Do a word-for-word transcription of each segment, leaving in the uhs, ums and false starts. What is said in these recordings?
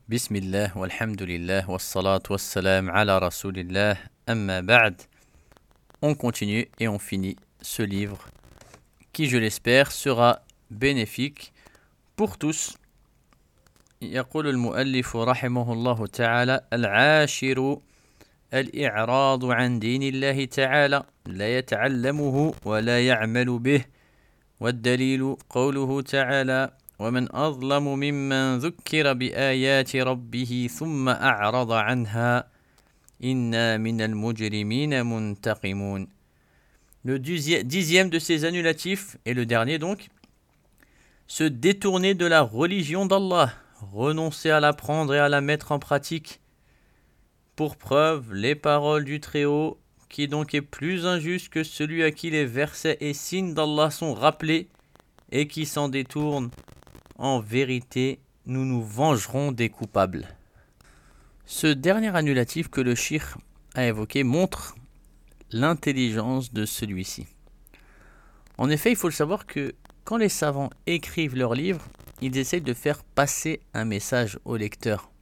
Bismillah, walhamdulillah, wassalat wassalam ala rasulillah, amma ba'd. On continue et on finit ce livre qui, je l'espère, sera bénéfique pour tous. يقول المؤلف رحمه الله تعالى العاشر الإعراض عن دين الله تعالى لا يتعلمه ولا يعمل به والدليل قوله تعالى ومن أظلم ممن ذكر بآيات ربه ثم أعرض عنها إنا من المجرمين منتقمون. Le dixième de ces annulatifs, et le dernier donc, se détourner de la religion d'Allah, renoncer à l'apprendre et à la mettre en pratique. Pour preuve, les paroles du Très-Haut, qui donc est plus injuste que celui à qui les versets et signes d'Allah sont rappelés et qui s'en détourne. En vérité, nous nous vengerons des coupables. Ce dernier annulatif que le cheikh a évoqué montre l'intelligence de celui-ci. En effet, il faut le savoir que quand les savants écrivent leurs livres, ils essayent de faire passer un message au lecteur.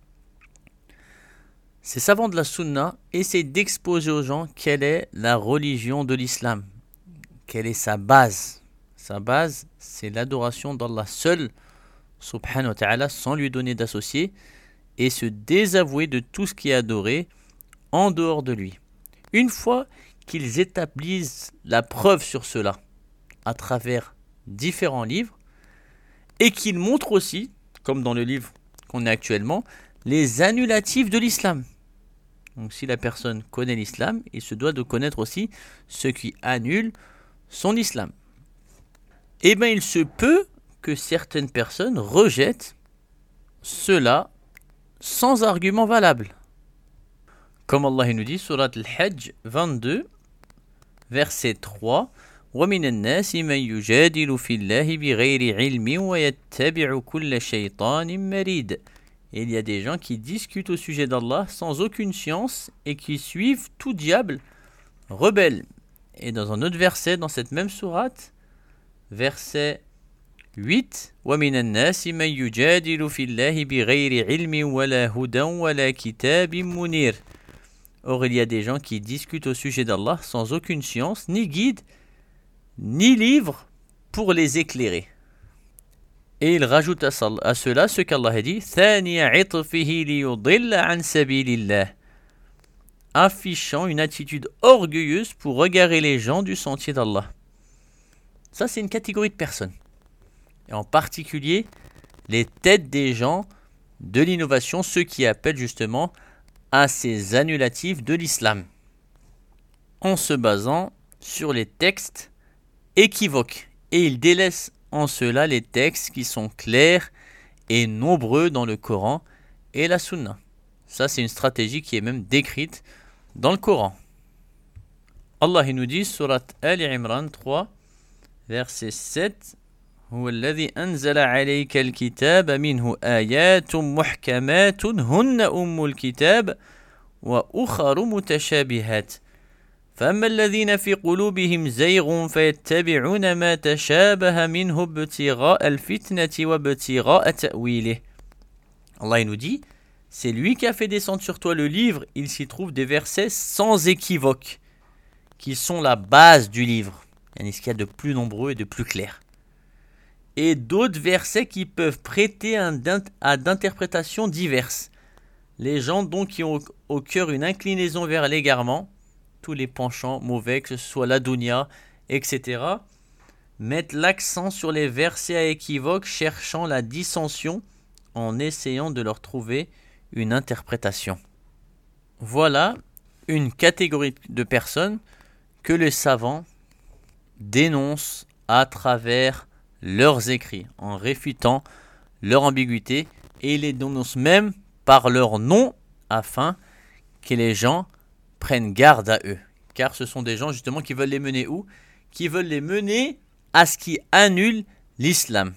Ces savants de la Sunna essayent d'exposer aux gens quelle est la religion de l'islam, quelle est sa base. Sa base, c'est l'adoration d'Allah seul, subhanahu wa ta'ala, sans lui donner d'associé, et se désavouer de tout ce qui est adoré en dehors de lui. Une fois qu'ils établissent la preuve sur cela à travers différents livres, et qu'ils montrent aussi, comme dans le livre qu'on a actuellement, les annulatifs de l'islam. Donc si la personne connaît l'islam, il se doit de connaître aussi ce qui annule son islam. Eh bien, il se peut que certaines personnes rejettent cela sans argument valable. Comme Allah nous dit, surat Al-Hajj vingt-deux, verset trois, وَمِنَ النَّاسِ مَنْ يُجَادِلُ فِي اللَّهِ بِغَيْرِ عِلْمٍ وَيَتَّبِعُ كُلَّ شَيْطَانٍ مَرِيدٍ. Et il y a des gens qui discutent au sujet d'Allah sans aucune science et qui suivent tout diable rebelle. Et dans un autre verset, dans cette même sourate, verset huit, وَمِنَ النَّاسِ مَنْ يُجَادِلُ فِي اللَّهِ بِغَيْرِ عِلْمٍ وَلَا هُدًى وَلَا كِتَابٍ مُنِيرٍ. Or, il y a des gens qui discutent au sujet d'Allah sans aucune science, ni guide, ni livre pour les éclairer. Et il rajoute à cela ce qu'Allah a dit, ثَانِيَ عِطْفِهِ لِيُضِلَّ عَنْ سَبِيلِ اللَّهِ, affichant une attitude orgueilleuse pour regarder les gens du sentier d'Allah. Ça, c'est une catégorie de personnes. Et en particulier, les têtes des gens de l'innovation, ceux qui appellent justement à ces annulatifs de l'islam, en se basant sur les textes équivoques. Et ils délaissent en cela les textes qui sont clairs et nombreux dans le Coran et la Sunna. Ça, c'est une stratégie qui est même décrite dans le Coran. Allah il nous dit, surat Ali Imran trois, verset sept, هو الذي أنزل عليك الكتاب منه آيات محكمات هن أم الكتاب وأخر متشابهات فأما الذين في قلوبهم زيغ فيتبعون ما تشابه منه ابتغاء الفتنة وابتغاء تأويله. Allah il nous dit, c'est lui qui a fait descendre sur toi le livre, il s'y trouve des versets sans équivoque, qui sont la base du livre, et ce qu'il y a de plus nombreux et de plus clairs. Et d'autres versets qui peuvent prêter un, à d'interprétations diverses. Les gens donc qui ont au, au cœur une inclinaison vers l'égarement, tous les penchants mauvais, que ce soit la dunya, et cetera, mettent l'accent sur les versets à équivoque, cherchant la dissension en essayant de leur trouver une interprétation. Voilà une catégorie de personnes que les savants dénoncent à travers leurs écrits, en réfutant leur ambiguïté, et ils les dénoncent même par leur nom, afin que les gens prennent garde à eux. Car ce sont des gens justement qui veulent les mener où ? Qui veulent les mener à ce qui annule l'islam.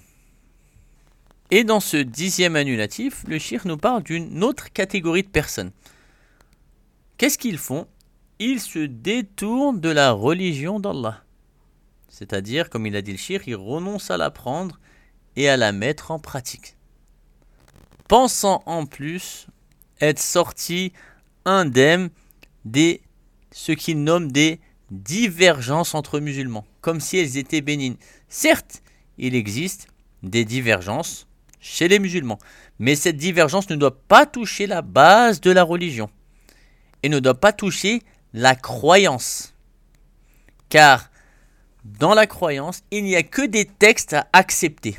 Et dans ce dixième annulatif, le cheikh nous parle d'une autre catégorie de personnes. Qu'est-ce qu'ils font ? Ils se détournent de la religion d'Allah. C'est-à-dire, comme il a dit le cheikh, ils renoncent à l'apprendre et à la mettre en pratique. pensant en plus être sortis indemnes des ce qu'ils nomment des divergences entre musulmans, comme si elles étaient bénignes. Certes, il existe des divergences chez les musulmans, mais cette divergence ne doit pas toucher la base de la religion et ne doit pas toucher la croyance. Car dans la croyance, il n'y a que des textes à accepter.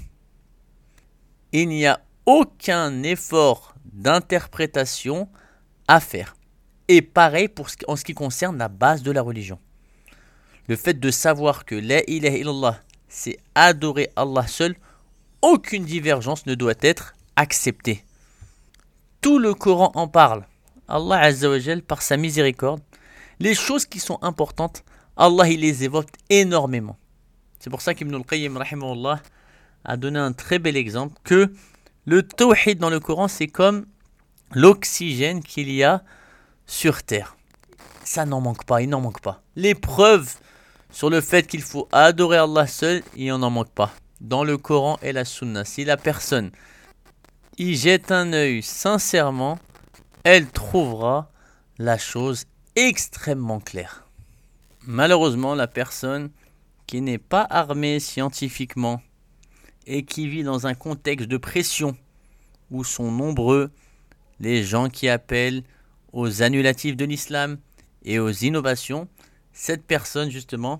Il n'y a aucun effort d'interprétation à faire. Et pareil pour ce, en ce qui concerne la base de la religion. Le fait de savoir que la ilaha illallah, c'est adorer Allah seul, aucune divergence ne doit être acceptée. Tout le Coran en parle. Allah Azza wa Jal, par sa miséricorde, les choses qui sont importantes, Allah il les évoque énormément. C'est pour ça qu'Ibn al-Qayyim rahimahullah a donné un très bel exemple que le tawhid dans le Coran, c'est comme l'oxygène qu'il y a sur terre. Ça n'en manque pas, il n'en manque pas. Les preuves sur le fait qu'il faut adorer Allah seul, il n'en manque pas. Dans le Coran et la Sunna, si la personne y jette un œil sincèrement, elle trouvera la chose extrêmement claire. Malheureusement, la personne qui n'est pas armée scientifiquement et qui vit dans un contexte de pression où sont nombreux les gens qui appellent aux annulatifs de l'islam et aux innovations, cette personne justement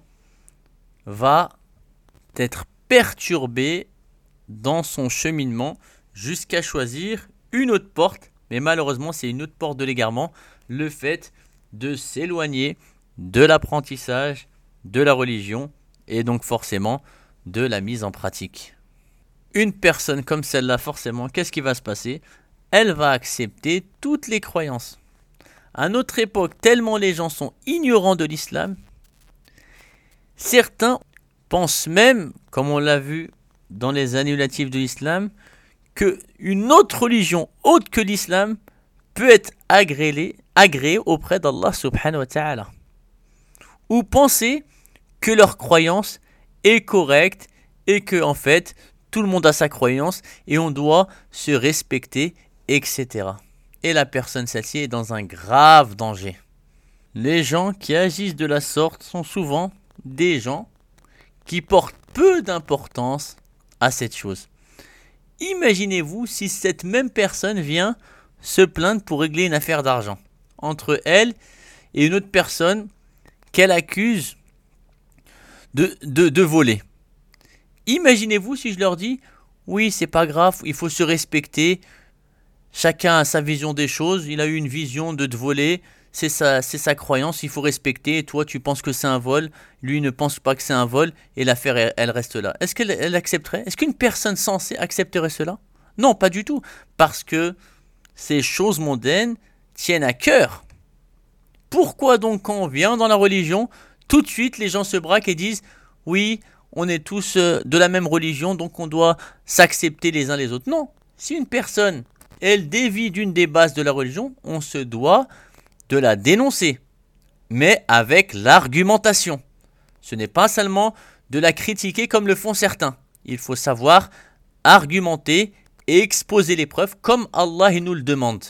va être perturbée dans son cheminement jusqu'à choisir une autre porte, mais malheureusement c'est une autre porte de l'égarement, le fait de s'éloigner de l'apprentissage de la religion et donc forcément de la mise en pratique. Une personne comme celle-là, forcément, qu'est-ce qui va se passer ? Elle va accepter toutes les croyances. À notre époque, tellement les gens sont ignorants de l'islam, certains pensent même, comme on l'a vu dans les annulatifs de l'islam, qu'une autre religion autre que l'islam peut être agréée, agréée auprès d'Allah subhanahu wa ta'ala. Ou penser que leur croyance est correcte et que en fait tout le monde a sa croyance et on doit se respecter, et cetera. Et la personne celle-ci est dans un grave danger. Les gens qui agissent de la sorte sont souvent des gens qui portent peu d'importance à cette chose. Imaginez-vous si cette même personne vient se plaindre pour régler une affaire d'argent entre elle et une autre personne qu'elle accuse de, de, de voler. Imaginez-vous si je leur dis « Oui, c'est pas grave, il faut se respecter, chacun a sa vision des choses, il a eu une vision de te voler, c'est sa, c'est sa croyance, il faut respecter, et toi tu penses que c'est un vol, lui ne pense pas que c'est un vol, et l'affaire elle, elle reste là. » Est-ce qu'elle elle accepterait ? Est-ce qu'une personne censée accepterait cela ? Non, pas du tout, parce que ces choses mondaines tiennent à cœur. Pourquoi donc quand on vient dans la religion, tout de suite les gens se braquent et disent « Oui, on est tous de la même religion, donc on doit s'accepter les uns les autres. » Non, si une personne, elle dévie d'une des bases de la religion, on se doit de la dénoncer, mais avec l'argumentation. Ce n'est pas seulement de la critiquer comme le font certains. Il faut savoir argumenter et exposer les preuves comme Allah il nous le demande.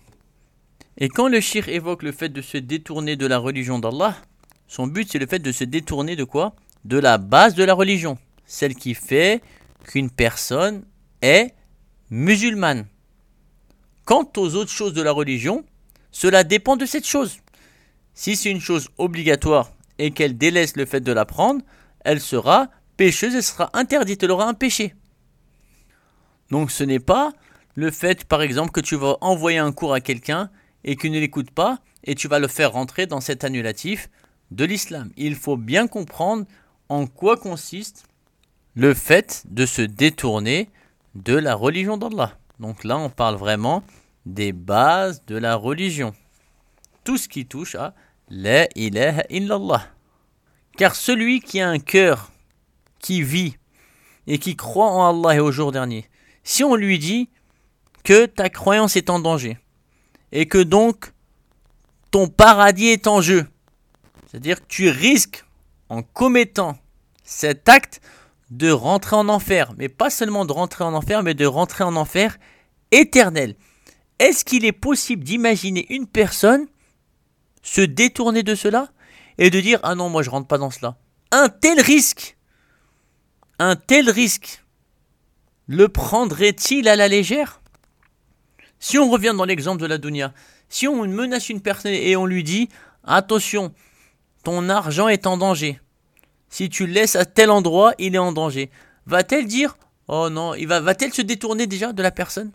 Et quand le shirk évoque le fait de se détourner de la religion d'Allah, son but c'est le fait de se détourner de quoi ? De la base de la religion, celle qui fait qu'une personne est musulmane. Quant aux autres choses de la religion, cela dépend de cette chose. Si c'est une chose obligatoire et qu'elle délaisse le fait de l'apprendre, elle sera pécheuse et sera interdite, elle aura un péché. Donc ce n'est pas le fait, par exemple, que tu vas envoyer un cours à quelqu'un et qu'il ne l'écoute pas et tu vas le faire rentrer dans cet annulatif de l'islam. Il faut bien comprendre en quoi consiste le fait de se détourner de la religion d'Allah. Donc là, on parle vraiment des bases de la religion. Tout ce qui touche à la ilaha illallah. Car celui qui a un cœur qui vit et qui croit en Allah et au jour dernier, si on lui dit que ta croyance est en danger et que donc ton paradis est en jeu, c'est-à-dire que tu risques en commettant cet acte de rentrer en enfer, mais pas seulement de rentrer en enfer, mais de rentrer en enfer éternel. Est-ce qu'il est possible d'imaginer une personne se détourner de cela et de dire « Ah non, moi je rentre pas dans cela ». Un tel risque, un tel risque, le prendrait-il à la légère? Si on revient dans l'exemple de la dunya, si on menace une personne et on lui dit « Attention, ton argent est en danger. Si tu le laisses à tel endroit, il est en danger. » Va-t-elle dire « Oh non », il va, va-t-elle se détourner déjà de la personne?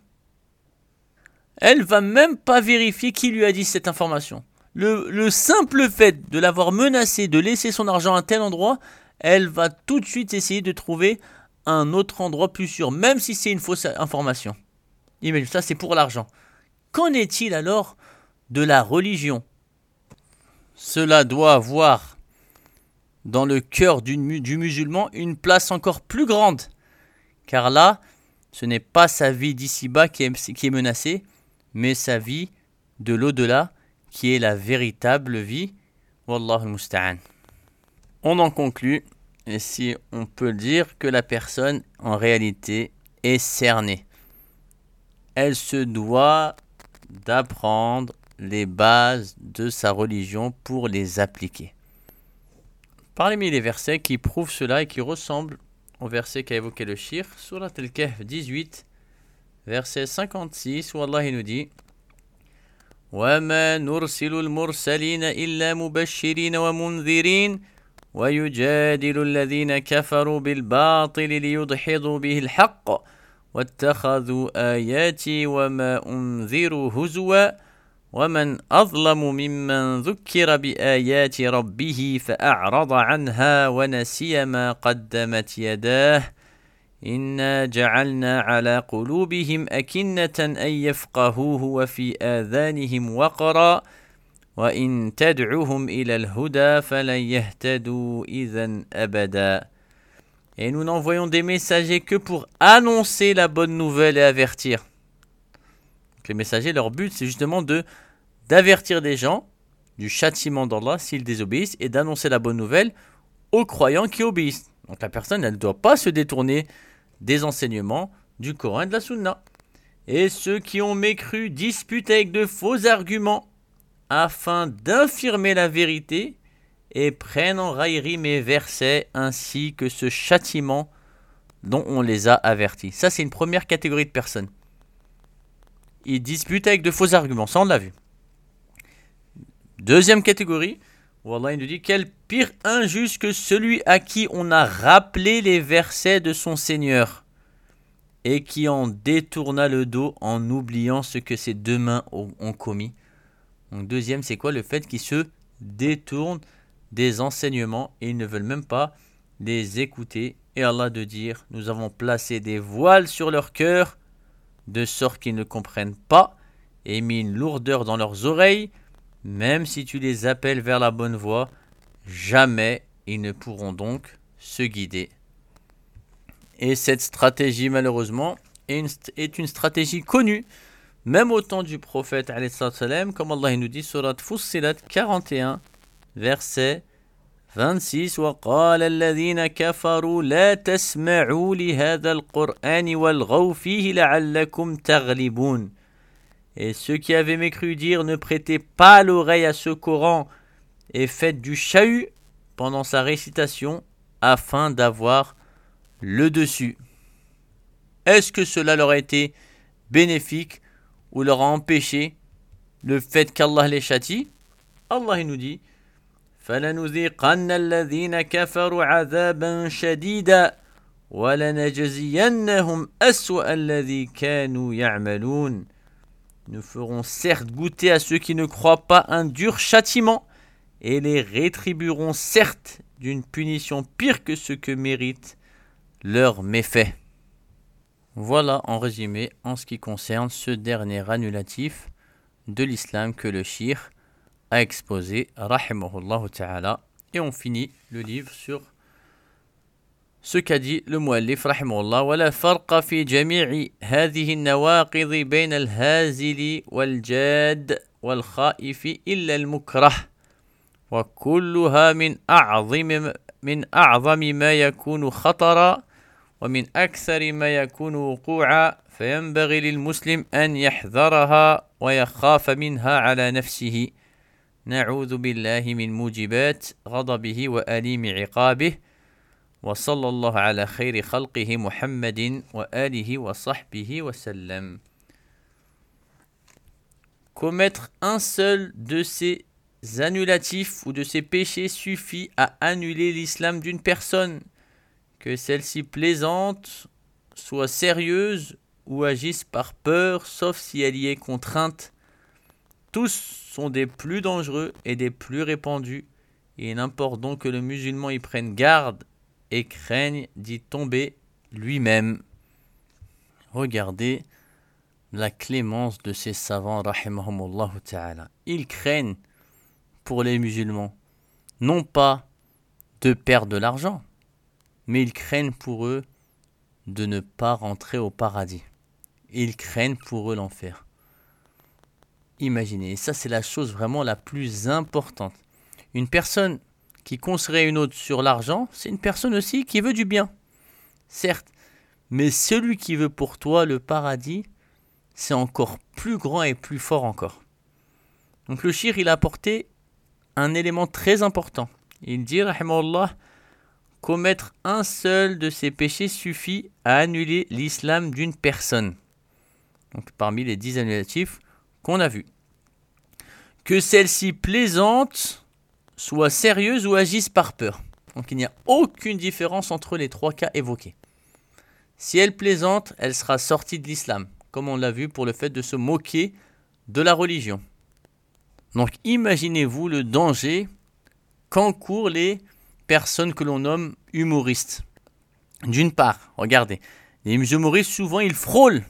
Elle va même pas vérifier qui lui a dit cette information. Le, le simple fait de l'avoir menacé de laisser son argent à tel endroit, elle va tout de suite essayer de trouver un autre endroit plus sûr, même si c'est une fausse information. Imagine, ça c'est pour l'argent. Qu'en est-il alors de la religion? Cela doit avoir dans le cœur du, du musulman une place encore plus grande. Car là, ce n'est pas sa vie d'ici-bas qui est, qui est menacée, mais sa vie de l'au-delà, qui est la véritable vie. Wallahu musta'an. On en conclut, et si on peut dire que la personne, en réalité, est cernée. Elle se doit d'apprendre les bases de sa religion pour les appliquer. Parmi les versets qui prouvent cela et qui ressemblent au verset qu'a évoqué le Cheikh, Surat Al-Kahf dix-huit, verset cinquante-six, où Allah nous dit وَمَا نُرْسِلُ الْمُرْسَلِينَ إِلَّا مُبَشِّرِينَ وَمُنذِرِينَ وَيُجَادِلُ الَّذِينَ كَفَرُوا بِالْبَاطِلِ لِيُدْحِضُوا بِهِ الْحَقَّ وَاتَّخَذُوا آيَاتِي وَمَا أُنذِرُوا هُزُوًا وَمَنْ أَظْلَمُ مِمَّنْ ذُكِّرَ بِآيَاتِ رَبِّهِ فَأَعْرَضَ عَنْهَا وَنَسِيَ مَا قَدَّمَتْ يَدَاهُ إِنَّا جَعَلْنَا عَلَى قُلُوبِهِمْ أَكِنَّةً أَن يَفْقَهُوهُ وَفِي آذَانِهِمْ وَقْرًا وَإِن تَدْعُهُمْ إِلَى الْهُدَى فَلَن يَهْتَدُوا إِذًا أَبَدًا. Et nous n'envoyons des messagers que pour annoncer la bonne nouvelle et avertir. Donc les messagers, leur but, c'est justement de d'avertir des gens du châtiment d'Allah s'ils désobéissent et d'annoncer la bonne nouvelle aux croyants qui obéissent. Donc la personne, elle ne doit pas se détourner des enseignements du Coran et de la Sunna. Et ceux qui ont mécru disputent avec de faux arguments afin d'infirmer la vérité et prennent en raillerie mes versets ainsi que ce châtiment dont on les a avertis. Ça, c'est une première catégorie de personnes. Ils disputent avec de faux arguments, ça on l'a vu. Deuxième catégorie, où Allah nous dit quel pire injuste que celui à qui on a rappelé les versets de son Seigneur et qui en détourna le dos en oubliant ce que ses deux mains ont, ont commis. Donc deuxième, c'est quoi? Le fait qu'ils se détournent des enseignements et ils ne veulent même pas les écouter. Et Allah de dire, nous avons placé des voiles sur leur cœur de sorte qu'ils ne comprennent pas et mis une lourdeur dans leurs oreilles. Même si tu les appelles vers la bonne voie, jamais ils ne pourront donc se guider. Et cette stratégie, malheureusement, est une, est une stratégie connue, même au temps du prophète, alayhi salam, comme Allah nous dit, surat Fussilat quarante et un, verset vingt-six, وَقَالَ الَّذِينَ كَفَرُوا لَا تَسْمَعُوا لِهَذَا الْقُرْآنِ وَالْغَوْا فِيهِ لَعَلَّكُمْ تَغْلِبُونَ. Et ceux qui avaient mécru dire, ne prêtez pas l'oreille à ce Coran et faites du chahut pendant sa récitation afin d'avoir le dessus. Est-ce que cela leur a été bénéfique ou leur a empêché le fait qu'Allah les châtie? Allah il nous dit فَلَنُذِيقَنَّ الَّذِينَ كَفَرُوا عَذَابًا شَدِيدًا وَلَنَجْزِيَنَّهُمْ أَسْوَأَ الَّذِي كَانُوا يَعْمَلُونَ. Nous ferons certes goûter à ceux qui ne croient pas un dur châtiment et les rétribuerons certes d'une punition pire que ce que méritent leurs méfaits. Voilà en résumé en ce qui concerne ce dernier annulatif de l'islam que le Cheikh a exposé, rahimahullah ta'ala. Et on finit le livre sur ce qu'a dit le muallif rahimahullah ولا فرق في جميع هذه النواقض بين الهازل والجاد والخائف إلا المكره وكلها من أعظم من أعظم ما يكون خطرا ومن أكثر ما يكون وقوعا فينبغي للمسلم أن يحذرها ويخاف منها على نفسه نعوذ بالله من موجبات غضبه وأليم عقابه وصلى الله على خير خلقه محمد وآله وصحبه وسلم. Commettre un seul de ces annulatifs ou de ces péchés suffit à annuler l'islam d'une personne, que celle-ci plaisante, soit sérieuse ou agisse par peur, sauf si elle y est contrainte. Tous sont des plus dangereux et des plus répandus, et il importe donc que le musulman y prenne garde et craigne d'y tomber lui-même. Regardez la clémence de ces savants, rahimahumullah ta'ala. Ils craignent pour les musulmans, non pas de perdre de l'argent, mais ils craignent pour eux de ne pas rentrer au paradis. Ils craignent pour eux l'enfer. Imaginez, et ça c'est la chose vraiment la plus importante. Une personne qui conseillerait une autre sur l'argent, c'est une personne aussi qui veut du bien, certes, mais celui qui veut pour toi le paradis, c'est encore plus grand et plus fort encore. Donc le shir, il a apporté un élément très important. Il dit, rahimahullah, commettre un seul de ces péchés suffit à annuler l'islam d'une personne. Donc parmi les dix annulatifs qu'on a vus. Que celle-ci plaisante, soit sérieuse ou agisse par peur. Donc il n'y a aucune différence entre les trois cas évoqués. Si elle plaisante, elle sera sortie de l'islam, comme on l'a vu pour le fait de se moquer de la religion. Donc imaginez-vous le danger qu'encourent les personnes que l'on nomme humoristes. D'une part, regardez, les humoristes souvent ils frôlent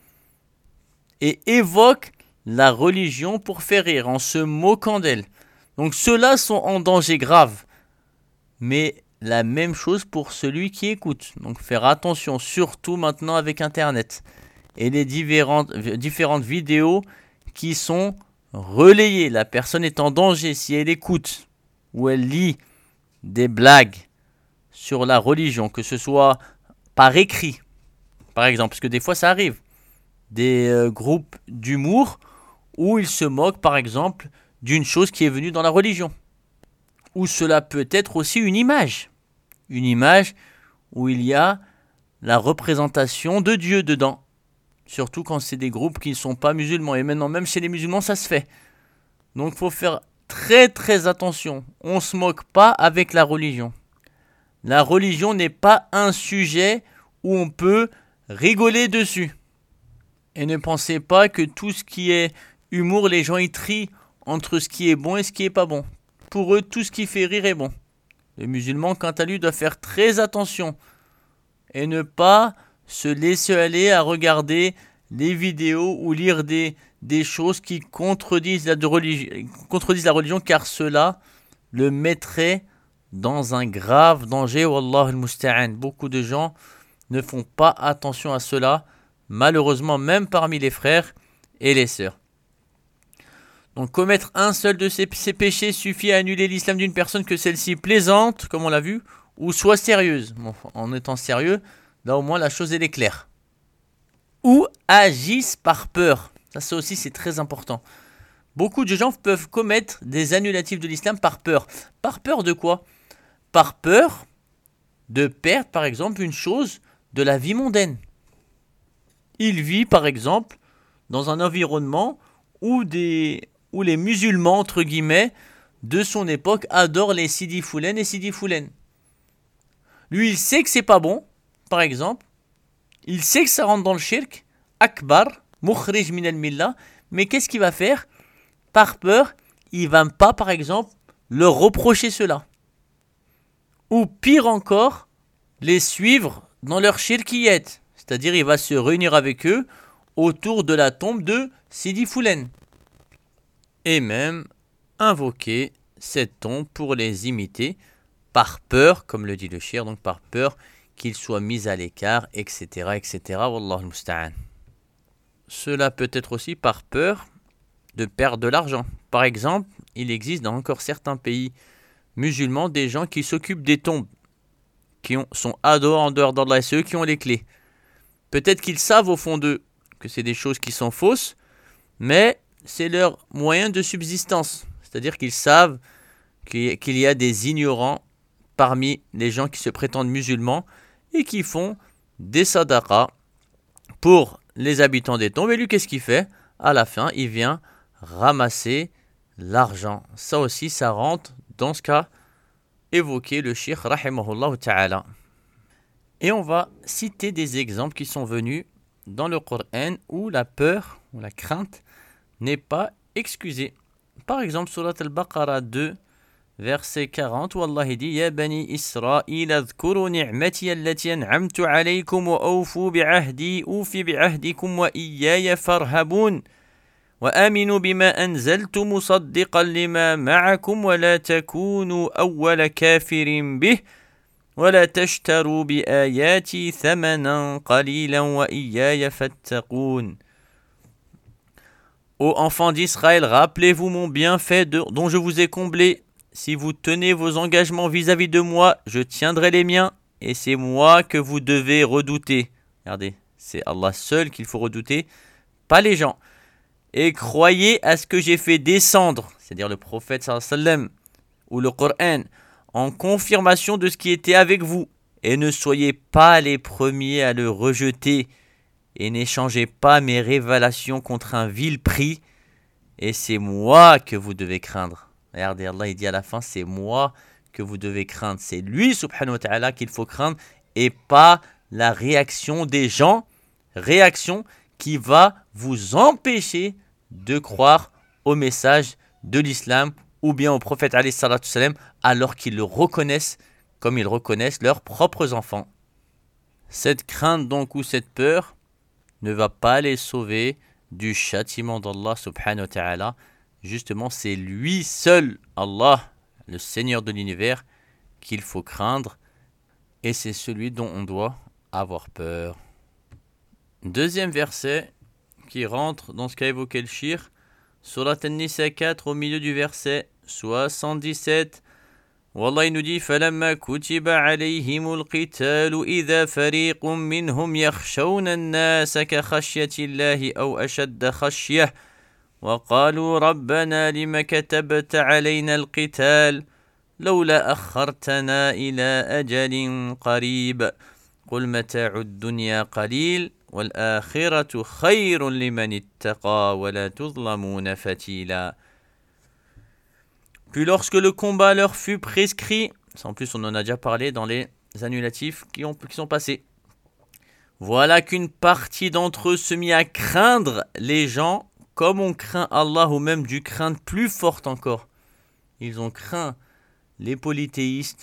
et évoquent la religion pour faire rire en se moquant d'elle. Donc ceux-là sont en danger grave. Mais la même chose pour celui qui écoute. Donc faire attention, surtout maintenant avec Internet et les différentes, différentes vidéos qui sont relayées. La personne est en danger si elle écoute ou elle lit des blagues sur la religion, que ce soit par écrit, par exemple, parce que des fois ça arrive, des euh, groupes d'humour où ils se moquent, par exemple, d'une chose qui est venue dans la religion. Ou cela peut être aussi une image. Une image où il y a la représentation de Dieu dedans. Surtout quand c'est des groupes qui ne sont pas musulmans. Et maintenant, même chez les musulmans, ça se fait. Donc, il faut faire très très attention. On ne se moque pas avec la religion. La religion n'est pas un sujet où on peut rigoler dessus. Et ne pensez pas que tout ce qui est humour, les gens y trient entre ce qui est bon et ce qui n'est pas bon. Pour eux, tout ce qui fait rire est bon. Le musulman, quant à lui, doit faire très attention et ne pas se laisser aller à regarder les vidéos ou lire des, des choses qui contredisent la, de religi- contredisent la religion, car cela le mettrait dans un grave danger. Wallah al-musta'an. Beaucoup de gens ne font pas attention à cela, malheureusement, même parmi les frères et les sœurs. Donc commettre un seul de ces, ces péchés suffit à annuler l'islam d'une personne, que celle-ci plaisante, comme on l'a vu, ou soit sérieuse. Bon, en étant sérieux, là au moins la chose elle est claire. Ou agissent par peur. Ça, ça aussi c'est très important. Beaucoup de gens peuvent commettre des annulatifs de l'islam par peur. Par peur de quoi ? Par peur de perdre par exemple une chose de la vie mondaine. Il vit par exemple dans un environnement où des... où les musulmans, entre guillemets, de son époque adorent les Sidi Foulen et Sidi Foulen. Lui, il sait que c'est pas bon, par exemple. Il sait que ça rentre dans le shirk, akbar, mukhrij min al-millah, mais qu'est-ce qu'il va faire ? Par peur, il va pas, par exemple, leur reprocher cela. Ou pire encore, les suivre dans leur shirkiyet. C'est-à-dire, il va se réunir avec eux autour de la tombe de Sidi Foulen. Et même invoquer cette tombe pour les imiter par peur, comme le dit le shir, donc par peur qu'ils soient mis à l'écart, et cetera, et cetera. Wallahu musta'an. Cela peut être aussi par peur de perdre de l'argent. Par exemple, il existe dans encore certains pays musulmans des gens qui s'occupent des tombes, qui ont, sont ados en dehors d'Allah, et ceux qui ont les clés. Peut-être qu'ils savent au fond d'eux que c'est des choses qui sont fausses, mais c'est leur moyen de subsistance. C'est-à-dire qu'ils savent qu'il y a des ignorants parmi les gens qui se prétendent musulmans et qui font des sadaqas pour les habitants des tombes. Et lui, qu'est-ce qu'il fait? À la fin, il vient ramasser l'argent. Ça aussi, ça rentre dans ce qu'a évoqué le Cheikh rahimahullah ta'ala. Et on va citer des exemples qui sont venus dans le Coran où la peur ou la crainte n'est pas excusée. Par exemple, surat al-Baqarah deux, verset quarante, où Allah dit Ya bani Israël, adhkuru ni'mati allati an'amtu alaykum wa awfu bi'ahdi ufi bi'ahdikum wa iyaya farhabun wa aminu bima anzaltu musaddiqan lima ma'akum wa la takunu awwala kafirin bih wa la tashtaru bi ayati thamanan qalilan wa iyaya fattaqun. Ô enfants d'Israël, rappelez-vous mon bienfait de, dont je vous ai comblé. Si vous tenez vos engagements vis-à-vis de moi, je tiendrai les miens, et c'est moi que vous devez redouter. Regardez, c'est Allah seul qu'il faut redouter, pas les gens. Et croyez à ce que j'ai fait descendre, c'est-à-dire le prophète sallallahu alayhi wa sallam, ou le Coran, en confirmation de ce qui était avec vous. Et ne soyez pas les premiers à le rejeter. Et n'échangez pas mes révélations contre un vil prix, et c'est moi que vous devez craindre. Regardez, Allah il dit à la fin, c'est moi que vous devez craindre. C'est lui, subhanahu wa ta'ala, qu'il faut craindre, et pas la réaction des gens, réaction qui va vous empêcher de croire au message de l'islam, ou bien au prophète alayhi salatu salam, alors qu'ils le reconnaissent comme ils reconnaissent leurs propres enfants. Cette crainte donc, ou cette peur, ne va pas les sauver du châtiment d'Allah subhanahu wa ta'ala. Justement, c'est lui seul, Allah, le Seigneur de l'univers, qu'il faut craindre. Et c'est celui dont on doit avoir peur. Deuxième verset qui rentre dans ce qu'a évoqué le shir. Surat An-Nisa quatre, au milieu du verset soixante-dix-sept. والله il nous dit فلما كتب عليهم القتال إذا فريق منهم يخشون الناس كخشية الله أو أشد خشية وقالوا ربنا لم كتبت علينا القتال لولا أخرتنا إلى أجل قريب قل متاع الدنيا قليل والآخرة خير لمن اتقى ولا تظلمون فتيلا. Puis lorsque le combat leur fut prescrit, en plus on en a déjà parlé dans les annulatifs qui, ont, qui sont passés, voilà qu'une partie d'entre eux se mit à craindre les gens comme on craint Allah, ou même du crainte plus forte encore. Ils ont craint les polythéistes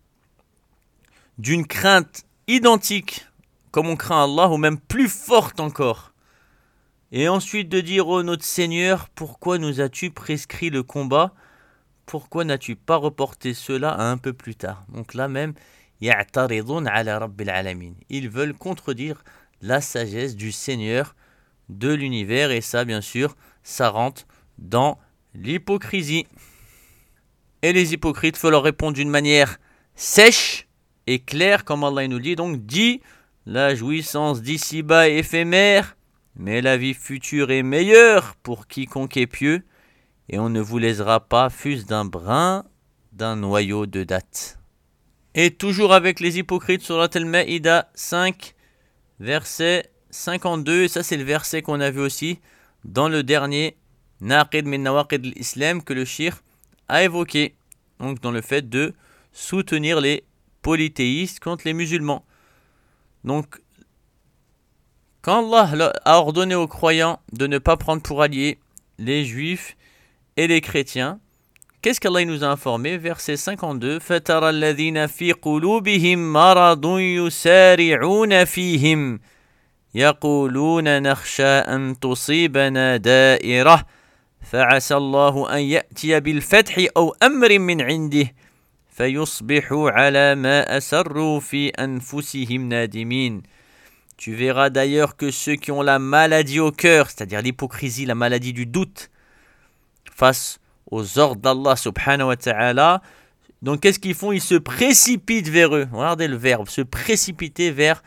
d'une crainte identique comme on craint Allah, ou même plus forte encore. Et ensuite de dire ô notre Seigneur, pourquoi nous as-tu prescrit le combat ? Pourquoi n'as-tu pas reporté cela à un peu plus tard? Donc là même, يَعْتَرِضُونَ عَلَى رَبِّ الْعَالَمِينَ. Ils veulent contredire la sagesse du Seigneur de l'univers. Et ça, bien sûr, ça rentre dans l'hypocrisie. Et les hypocrites, il faut leur répondre d'une manière sèche et claire, comme Allah nous dit. Donc, dit, la jouissance d'ici-bas est éphémère, mais la vie future est meilleure pour quiconque est pieux. Et on ne vous laissera pas fût-ce d'un brin d'un noyau de date. Et toujours avec les hypocrites, surat Al-Maïda cinq, verset cinquante-deux, et ça c'est le verset qu'on a vu aussi dans le dernier Naqid min Nawaqid al-Islam que le shir a évoqué, donc dans le fait de soutenir les polythéistes contre les musulmans. Donc, quand Allah a ordonné aux croyants de ne pas prendre pour alliés les juifs et les chrétiens, qu'est-ce qu'Allah nous a informé? Verset cinquante-deux, فَتَرَى الَّذِينَ فِي قُلُوبِهِمْ مَرَضٌ يُسَارِعُونَ فِيهِمْ يَقُولُونَ نَخْشَى أَن تُصِيبَنَا دَائِرَةٌ فَعَسَى اللَّهُ أَن يَأْتِيَ بِالْفَتْحِ أَوْ أَمْرٍ مِّنْ عِنْدِهِ فَيُصْبِحُوا عَلَى مَا أَسَرُّوا فِي أَنفُسِهِمْ نَادِمِينَ. Tu verras d'ailleurs que ceux qui ont la maladie au cœur, c'est-à-dire l'hypocrisie, la maladie du doute, face aux ordres d'Allah subhanahu wa ta'ala, donc qu'est-ce qu'ils font? Ils se précipitent vers eux. Regardez le verbe, se précipiter vers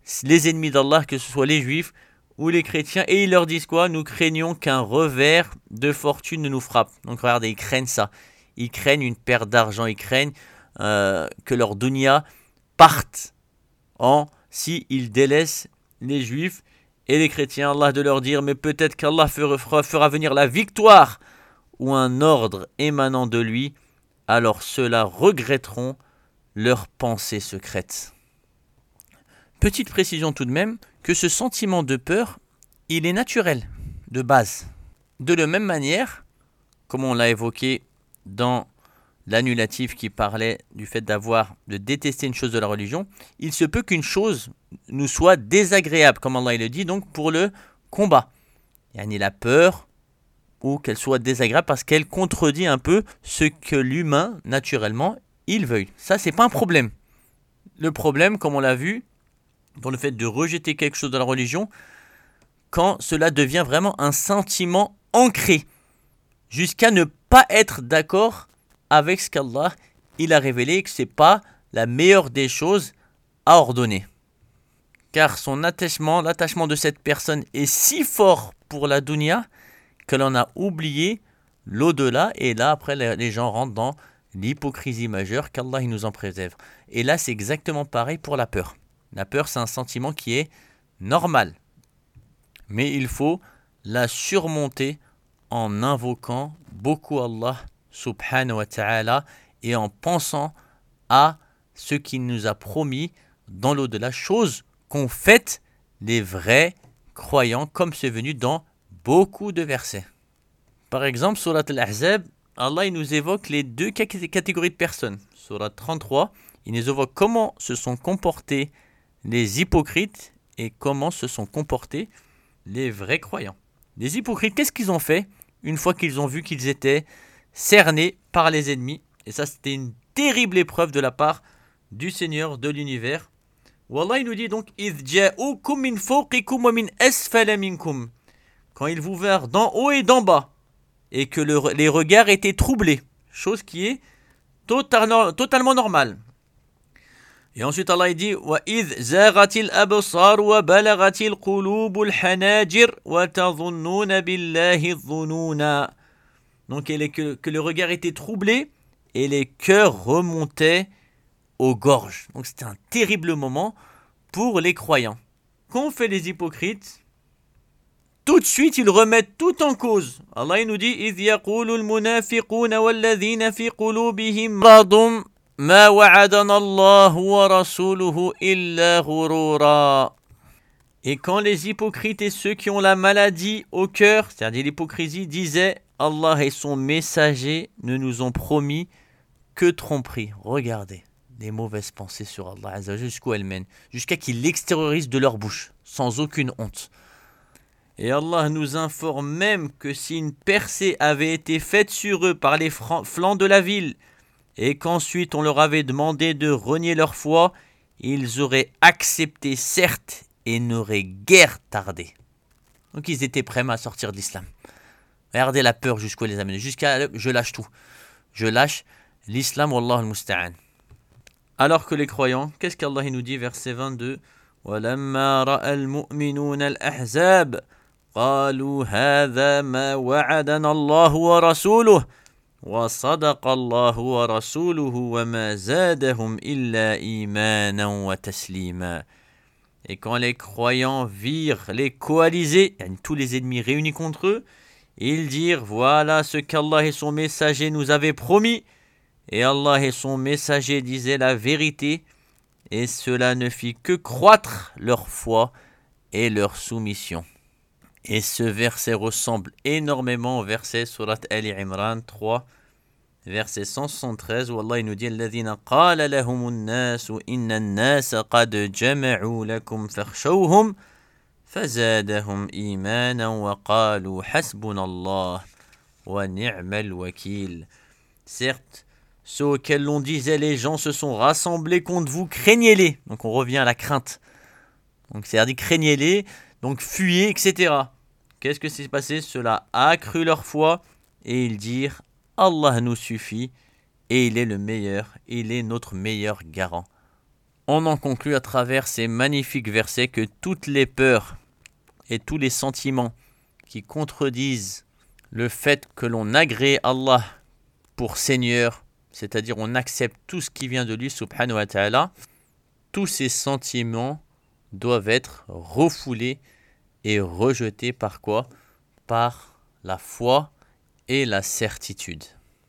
les ennemis d'Allah, que ce soit les juifs ou les chrétiens, et ils leur disent quoi? Nous craignons qu'un revers de fortune ne nous frappe. Donc regardez, ils craignent ça. Ils craignent une perte d'argent, ils craignent euh, que leur dunya parte en si ils délaissent les juifs et les chrétiens. Allah de leur dire, mais peut-être qu'Allah fera, fera venir la victoire ou un ordre émanant de lui, alors ceux-là regretteront leurs pensées secrètes. Petite précision tout de même, que ce sentiment de peur, il est naturel, de base. De la même manière, comme on l'a évoqué dans l'annulatif qui parlait du fait d'avoir, de détester une chose de la religion, il se peut qu'une chose nous soit désagréable, comme Allah le dit, donc pour le combat. Yani la peur, ou qu'elle soit désagréable parce qu'elle contredit un peu ce que l'humain, naturellement, il veuille. Ça, c'est pas un problème. Le problème, comme on l'a vu, dans le fait de rejeter quelque chose de la religion, quand cela devient vraiment un sentiment ancré, jusqu'à ne pas être d'accord avec ce qu'Allah il a révélé, et que ce n'est pas la meilleure des choses à ordonner. Car son attachement, l'attachement de cette personne est si fort pour la dunya que l'on a oublié l'au-delà, et là après les gens rentrent dans l'hypocrisie majeure, qu'Allah il nous en préserve. Et là c'est exactement pareil pour la peur. La peur c'est un sentiment qui est normal, mais il faut la surmonter en invoquant beaucoup Allah subhanahu wa ta'ala et en pensant à ce qu'il nous a promis dans l'au-delà, chose qu'ont fait les vrais croyants, comme c'est venu dans beaucoup de versets. Par exemple, surat Al-Ahzab, Allah il nous évoque les deux catégories de personnes. Surat trente-trois, il nous évoque comment se sont comportés les hypocrites et comment se sont comportés les vrais croyants. Les hypocrites, qu'est-ce qu'ils ont fait une fois qu'ils ont vu qu'ils étaient cernés par les ennemis? Et ça, c'était une terrible épreuve de la part du Seigneur de l'univers. Wallah, il nous dit donc إِذْ جَاءُوكُمْ مِنْ فَوْقِكُمْ وَمِنْ أَسْفَلَ مِنْكُمْ. Quand ils vous vinrent d'en haut et d'en bas, et que le, les regards étaient troublés, chose qui est totalement, totalement normale. Et ensuite Allah il dit وَإِذْ زَاغَتِ الْأَبْصَارُ وَبَلَغَتِ الْقُلُوبُ الْحَنَاجِرَ وَتَظُنُّونَ بِاللَّهِ الظُّنُونَ. Donc que, que le regard était troublé et les cœurs remontaient aux gorges. Donc c'était un terrible moment pour les croyants. Qu'ont fait les hypocrites? Tout de suite, ils remettent tout en cause. Allah il nous dit إِذْ يَقُولُ الْمُنَافِقُونَ وَالَّذِينَ فِي قُلُوبِهِمْ مَرَضٌ مَا وَعَدَنَا اللَّهُ وَرَسُولُهُ إِلَّا غُرُورًا. Et quand les hypocrites et ceux qui ont la maladie au cœur, c'est-à-dire l'hypocrisie, disaient Allah et son messager ne nous ont promis que tromperie. Regardez les mauvaises pensées sur Allah Azza wa Jalla, jusqu'où elles mènent, jusqu'à qu'ils l'extériorisent de leur bouche, sans aucune honte. Et Allah nous informe même que si une percée avait été faite sur eux par les flancs de la ville, et qu'ensuite on leur avait demandé de renier leur foi, ils auraient accepté certes et n'auraient guère tardé. Donc ils étaient prêts à sortir de l'islam. Regardez la peur jusqu'où elle les amène, jusqu'à je lâche tout. Je lâche l'islam, wallah al-musta'an. Alors que les croyants, qu'est-ce qu'Allah nous dit, verset vingt-deux, وَلَمَّا رَأَى الْمُؤْمِنُونَ الْأَحْزَابَ قَالُوا هَذَا مَا وَعَدَنَا اللَّهُ وَرَسُولُهُ وَصَدَقَ اللَّهُ وَرَسُولُهُ وَمَا زَادَهُمْ إِلَّا إِيمَانًا وَتَسْلِيمًا. Et quand les croyants virent les coalisés, tous les ennemis réunis contre eux, ils dirent, voilà ce qu'Allah et son messager nous avaient promis. Et Allah et son messager disaient la vérité, et cela ne fit que croître leur foi et leur soumission. Et ce verset ressemble énormément au verset surat Ali Imran trois, verset cent soixante-treize, où Allah nous dit الذين قال لهم الناس إن الناس قد جمعوا لكم فاخشوهم فزادهم إيمانا وقالوا حسبنا الله ونعم الوكيل. Certes, ceux auxquels l'on disait les gens se sont rassemblés contre vous, craignez-les. Donc on revient à la crainte. Donc c'est-à-dire craignez-les, donc fuyez, et cetera. Qu'est-ce que s'est passé? Cela a accru leur foi et ils dirent Allah nous suffit et il est le meilleur, il est notre meilleur garant. On en conclut à travers ces magnifiques versets que toutes les peurs et tous les sentiments qui contredisent le fait que l'on agrée Allah pour Seigneur, c'est-à-dire on accepte tout ce qui vient de lui, subhanahu wa ta'ala, tous ces sentiments doivent être refoulés et rejetés par quoi? Par la foi et la certitude.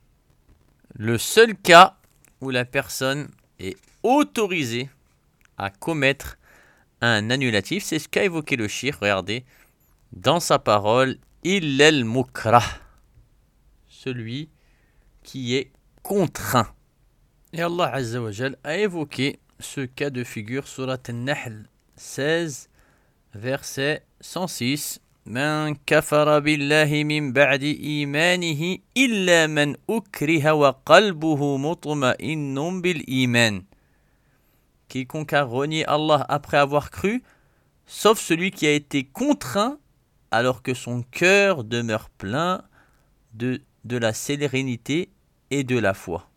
Le seul cas où la personne est autorisée à commettre un annulatif, c'est ce qu'a évoqué le shir, regardez, dans sa parole, illal mukrah, celui qui est contraint. Et Allah Azza wa Jal a évoqué ce cas de figure, surat An-Nahl seize, verset cent six. Man kafara billahi min ba'di imanihi illa man ukriha wa qalbuhu mutma'innun bil iman. Quiconque a renié Allah après avoir cru, sauf celui qui a été contraint alors que son cœur demeure plein de, de la sérénité et de la foi.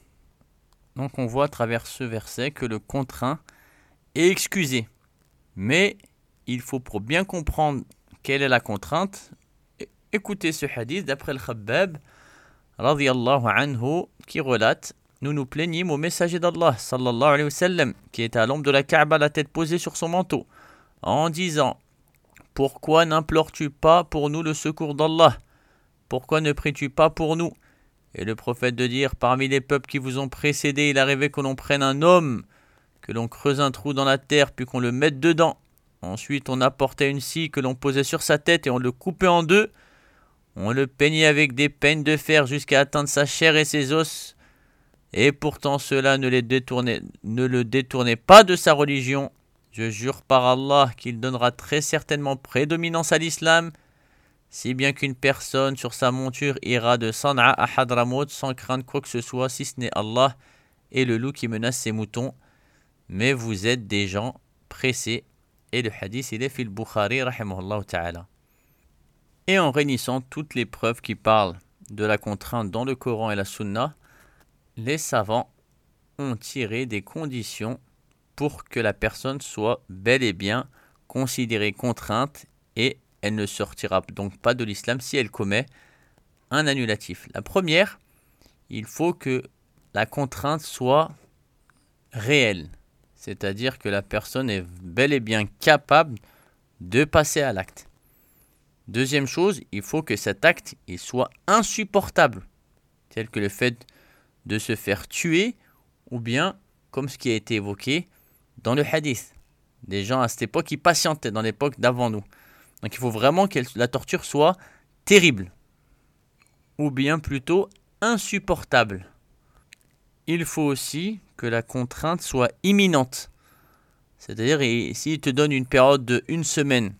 Donc on voit à travers ce verset que le contraint est excusé. Mais il faut, pour bien comprendre quelle est la contrainte, écoutez ce hadith d'après le Khabbab radiyallahu anhu qui relate: nous nous plaignîmes au messager d'Allah sallallahu alayhi wa sallam qui était à l'ombre de la Kaaba, la tête posée sur son manteau, en disant: pourquoi n'implores-tu pas pour nous le secours d'Allah? Pourquoi ne pries-tu pas pour nous? Et le prophète de dire: parmi les peuples qui vous ont précédés, il arrivait que l'on prenne un homme, que l'on creuse un trou dans la terre, puis qu'on le mette dedans. Ensuite, on apportait une scie que l'on posait sur sa tête et on le coupait en deux. On le peignait avec des peignes de fer jusqu'à atteindre sa chair et ses os. Et pourtant, cela ne, les détournait, ne le détournait pas de sa religion. Je jure par Allah qu'il donnera très certainement prédominance à l'islam, si bien qu'une personne sur sa monture ira de San'a à Hadramaut sans craindre quoi que ce soit, si ce n'est Allah et le loup qui menace ses moutons. Mais vous êtes des gens pressés. Et le hadith, il est fil Bukhari, rahimahullah ta'ala. Et en réunissant toutes les preuves qui parlent de la contrainte dans le Coran et la Sunna, les savants ont tiré des conditions pour que la personne soit bel et bien considérée contrainte et elle ne sortira donc pas de l'islam si elle commet un annulatif. La première, il faut que la contrainte soit réelle, c'est-à-dire que la personne est bel et bien capable de passer à l'acte. Deuxième chose, il faut que cet acte il soit insupportable, tel que le fait de se faire tuer ou bien comme ce qui a été évoqué dans le hadith. Des gens à cette époque qui patientaient dans l'époque d'avant nous. Donc il faut vraiment que la torture soit terrible ou bien plutôt insupportable. Il faut aussi que la contrainte soit imminente. C'est-à-dire, s'il te donne une période de une semaine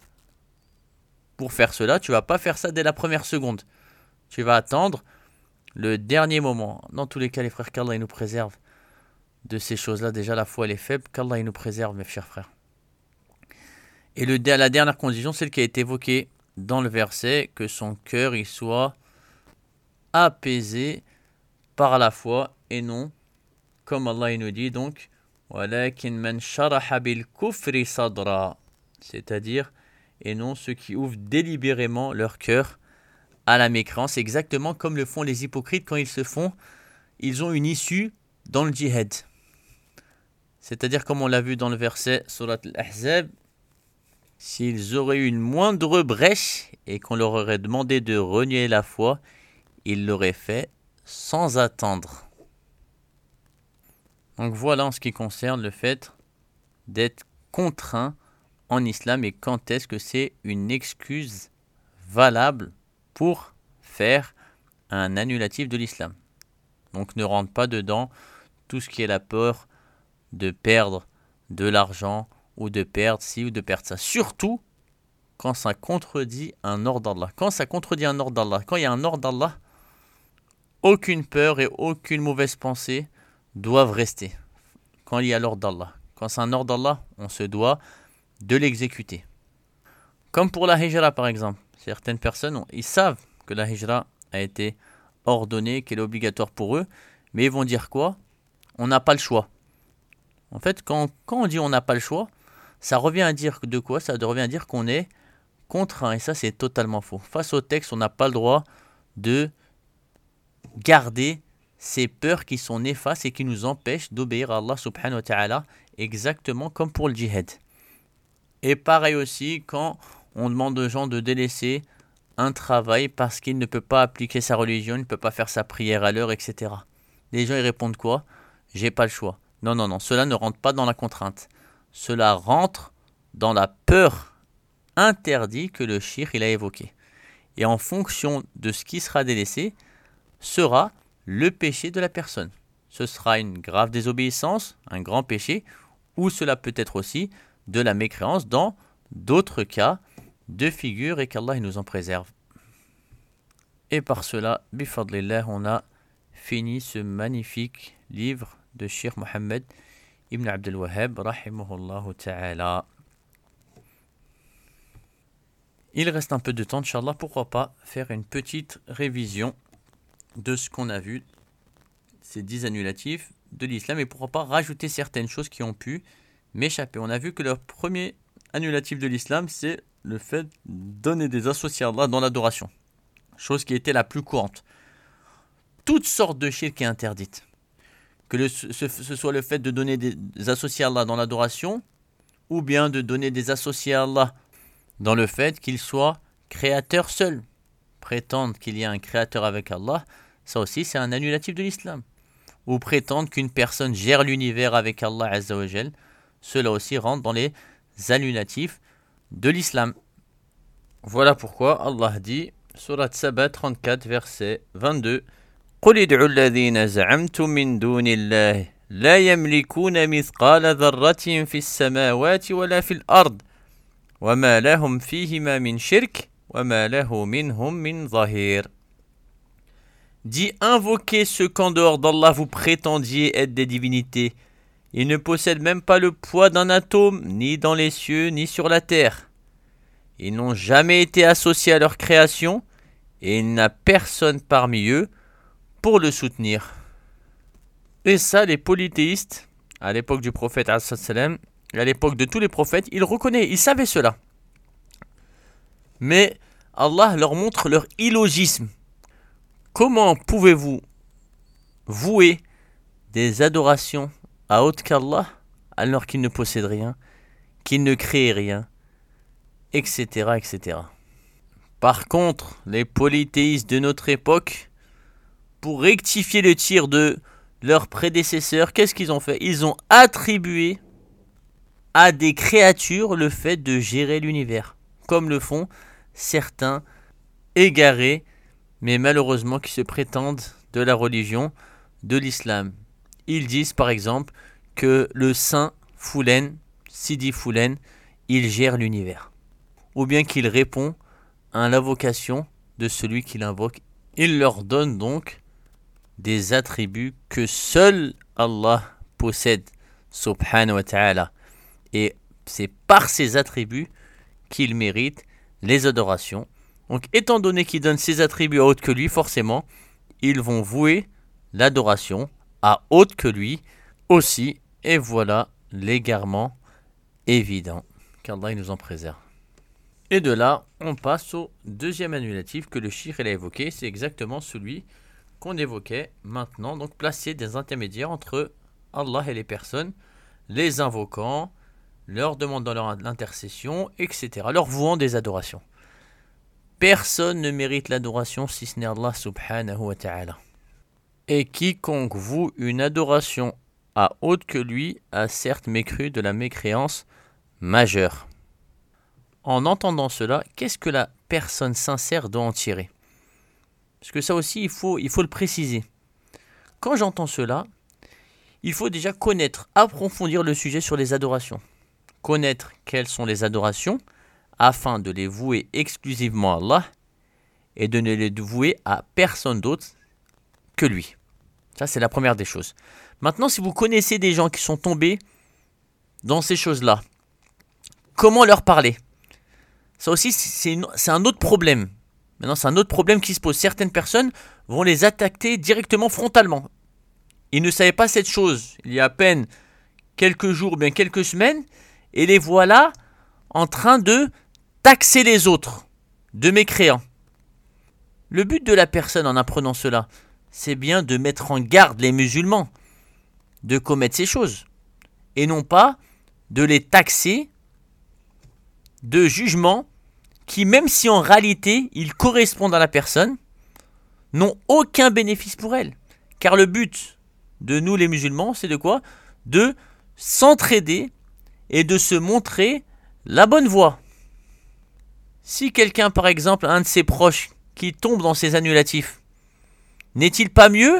pour faire cela, tu ne vas pas faire ça dès la première seconde. Tu vas attendre le dernier moment. Dans tous les cas, les frères, qu'Allah nous préserve de ces choses-là. Déjà, la foi, elle est faible. Qu'Allah nous préserve, mes chers frères. Et le, la dernière condition, celle qui a été évoquée dans le verset, que son cœur il soit apaisé par la foi et non, comme Allah il nous dit donc, walakin man sharaha bil kufri sadra, c'est-à-dire, et non ceux qui ouvrent délibérément leur cœur à la mécréance, exactement comme le font les hypocrites quand ils se font, ils ont une issue dans le djihad. C'est-à-dire, comme on l'a vu dans le verset Surat Al-Ahzab, s'ils auraient eu une moindre brèche et qu'on leur aurait demandé de renier la foi, ils l'auraient fait sans attendre. Donc voilà en ce qui concerne le fait d'être contraint en islam et quand est-ce que c'est une excuse valable pour faire un annulatif de l'islam. Donc ne rentre pas dedans tout ce qui est la peur de perdre de l'argent ou de perdre ci ou de perdre ça. Surtout quand ça contredit un ordre d'Allah. Quand ça contredit un ordre d'Allah, quand il y a un ordre d'Allah, aucune peur et aucune mauvaise pensée doivent rester. Quand il y a l'ordre d'Allah. Quand c'est un ordre d'Allah, on se doit de l'exécuter. Comme pour la hijra par exemple. Certaines personnes, ils savent que la hijra a été ordonnée, qu'elle est obligatoire pour eux, mais ils vont dire quoi? On n'a pas le choix. En fait, quand, quand on dit on n'a pas le choix, ça revient à dire de quoi? Ça revient à dire qu'on est contraint. Et ça, c'est totalement faux. Face au texte, on n'a pas le droit de garder ces peurs qui sont néfastes et qui nous empêchent d'obéir à Allah subhanahu wa ta'ala, exactement comme pour le djihad. Et pareil aussi quand on demande aux gens de délaisser un travail parce qu'il ne peut pas appliquer sa religion, il ne peut pas faire sa prière à l'heure, et cetera. Les gens ils répondent quoi? J'ai pas le choix. Non, non, non, cela ne rentre pas dans la contrainte. Cela rentre dans la peur interdite que le shirk il a évoqué. Et en fonction de ce qui sera délaissé, sera le péché de la personne. Ce sera une grave désobéissance, un grand péché, ou cela peut être aussi de la mécréance dans d'autres cas de figure et qu'Allah nous en préserve. Et par cela, bifadlillah, on a fini ce magnifique livre de Cheikh Mohammed ibn Abdel Wahhab, rahimahullah ta'ala. Il reste un peu de temps, Inch'Allah, pourquoi pas faire une petite révision de ce qu'on a vu, ces dix annulatifs de l'islam, et pourquoi pas rajouter certaines choses qui ont pu m'échapper. On a vu que le premier annulatif de l'islam, c'est le fait de donner des associés à Allah dans l'adoration, chose qui était la plus courante. Toutes sortes de shirk est interdite. Que le, ce, ce soit le fait de donner des associés à Allah dans l'adoration, ou bien de donner des associés à Allah dans le fait qu'il soit créateur seul. Prétendre qu'il y a un créateur avec Allah, ça aussi c'est un annulatif de l'islam. Ou prétendre qu'une personne gère l'univers avec Allah Azza wa Jal, cela aussi rentre dans les annulatifs de l'islam. Voilà pourquoi Allah dit, Surat Saba trente-quatre, verset vingt-deux, قُلِ ادْعُوا الَّذِينَ زَعَمْتُم مِّن دُونِ اللَّهِ لَا يَمْلِكُونَ مِثْقَالَ ذَرَّةٍ فِي السَّمَاوَاتِ وَلَا فِي الْأَرْضِ وَمَا لَهُمْ فِيهِمَا مِنْ شِرْكٍ وَمَا لَهُ مِنْهُمْ مِنْ ظَهِيرٍ. Dit, invoquez ceux qu'en dehors d'Allah vous prétendiez être des divinités. Ils ne possèdent même pas le poids d'un atome, ni dans les cieux, ni sur la terre. Ils n'ont jamais été associés à leur création, et il n'y a personne parmi eux pour le soutenir. Et ça, les polythéistes, à l'époque du prophète, à l'époque de tous les prophètes, ils reconnaissaient, ils savaient cela. Mais Allah leur montre leur illogisme. Comment pouvez-vous vouer des adorations à autre qu'Allah alors qu'il ne possède rien, qu'il ne crée rien, et cetera, et cetera. Par contre, les polythéistes de notre époque, pour rectifier le tir de leurs prédécesseurs, qu'est-ce qu'ils ont fait? Ils ont attribué à des créatures le fait de gérer l'univers, comme le font certains égarés, mais malheureusement qui se prétendent de la religion de l'islam. Ils disent par exemple que le saint Foulen, Sidi Foulen, il gère l'univers. Ou bien qu'il répond à l'invocation de celui qui l'invoque. Il leur donne donc des attributs que seul Allah possède, subhanahu wa ta'ala. Et c'est par ces attributs qu'il mérite les adorations. Donc étant donné qu'il donne ses attributs à autre que lui, forcément, ils vont vouer l'adoration à autre que lui aussi. Et voilà l'égarement évident. Qu'Allah nous en préserve. Et de là, on passe au deuxième annulatif que le shirk a évoqué. C'est exactement celui qu'on évoquait maintenant. Donc placer des intermédiaires entre Allah et les personnes, les invoquant, leur demandant leur intercession, et cetera. Leur vouant des adorations. Personne ne mérite l'adoration si ce n'est Allah subhanahu wa ta'ala. Et quiconque voue une adoration à autre que lui a certes mécru de la mécréance majeure. En entendant cela, qu'est-ce que la personne sincère doit en tirer? Parce que ça aussi, il faut, il faut le préciser. Quand j'entends cela, il faut déjà connaître, approfondir le sujet sur les adorations. Connaître quelles sont les adorations, afin de les vouer exclusivement à Allah et de ne les vouer à personne d'autre que lui. Ça, c'est la première des choses. Maintenant, si vous connaissez des gens qui sont tombés dans ces choses-là, comment leur parler? Ça aussi, c'est, une, c'est un autre problème. Maintenant, c'est un autre problème qui se pose. Certaines personnes vont les attaquer directement frontalement. Ils ne savaient pas cette chose il y a à peine quelques jours, bien quelques semaines, et les voilà en train de taxer les autres de mécréants. Le but de la personne en apprenant cela, c'est bien de mettre en garde les musulmans de commettre ces choses, et non pas de les taxer de jugements qui, même si en réalité ils correspondent à la personne, n'ont aucun bénéfice pour elle. Car le but de nous les musulmans, c'est de quoi ? De s'entraider et de se montrer la bonne voie. Si quelqu'un, par exemple, un de ses proches, qui tombe dans ces annulatifs, n'est-il pas mieux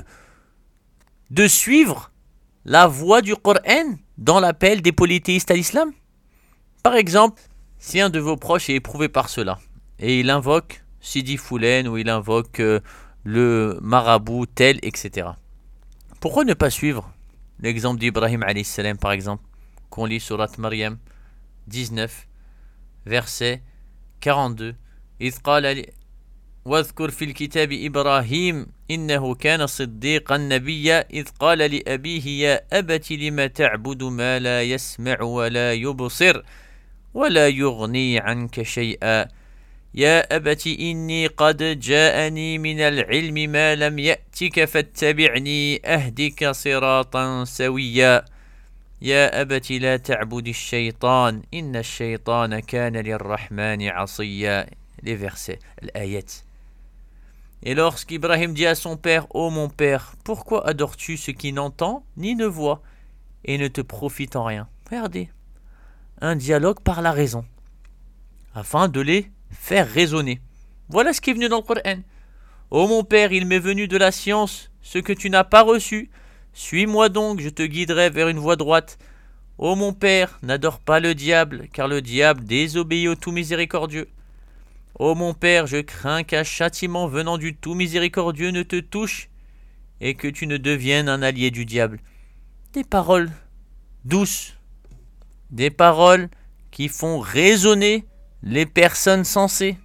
de suivre la voie du Coran dans l'appel des polythéistes à l'islam ? Par exemple, si un de vos proches est éprouvé par cela, et il invoque Sidi Foulen, ou il invoque euh, le marabout tel, et cetera. Pourquoi ne pas suivre l'exemple d'Ibrahim alayhi salam, par exemple, qu'on lit sur Surat Maryam dix-neuf, verset quarante-deux. إذ قال واذكر في الكتاب إبراهيم إنه كان صديقا نبيا إذ قال لأبيه يا أبت لم تعبد ما لا يسمع ولا يبصر ولا يغني عنك شيئا يا أبت إني قد جاءني من العلم ما لم يأتك فاتبعني أهدك صراطا سويا يا أبت لا تعبد الشيطان إن الشيطان كان للرحمن عصيا. Les versets, l'ayat. Et lorsqu'Ibrahim dit à son père, ô mon père, pourquoi adores-tu ce qui n'entend ni ne voit et ne te profite en rien? Regardez, un dialogue par la raison, afin de les faire raisonner. Voilà ce qui est venu dans le Coran. Ô mon père, il m'est venu de la science ce que tu n'as pas reçu. Suis-moi donc, je te guiderai vers une voie droite. Ô mon père, n'adore pas le diable, car le diable désobéit au tout miséricordieux. Ô mon père, je crains qu'un châtiment venant du tout miséricordieux ne te touche et que tu ne deviennes un allié du diable. Des paroles douces, des paroles qui font raisonner les personnes sensées.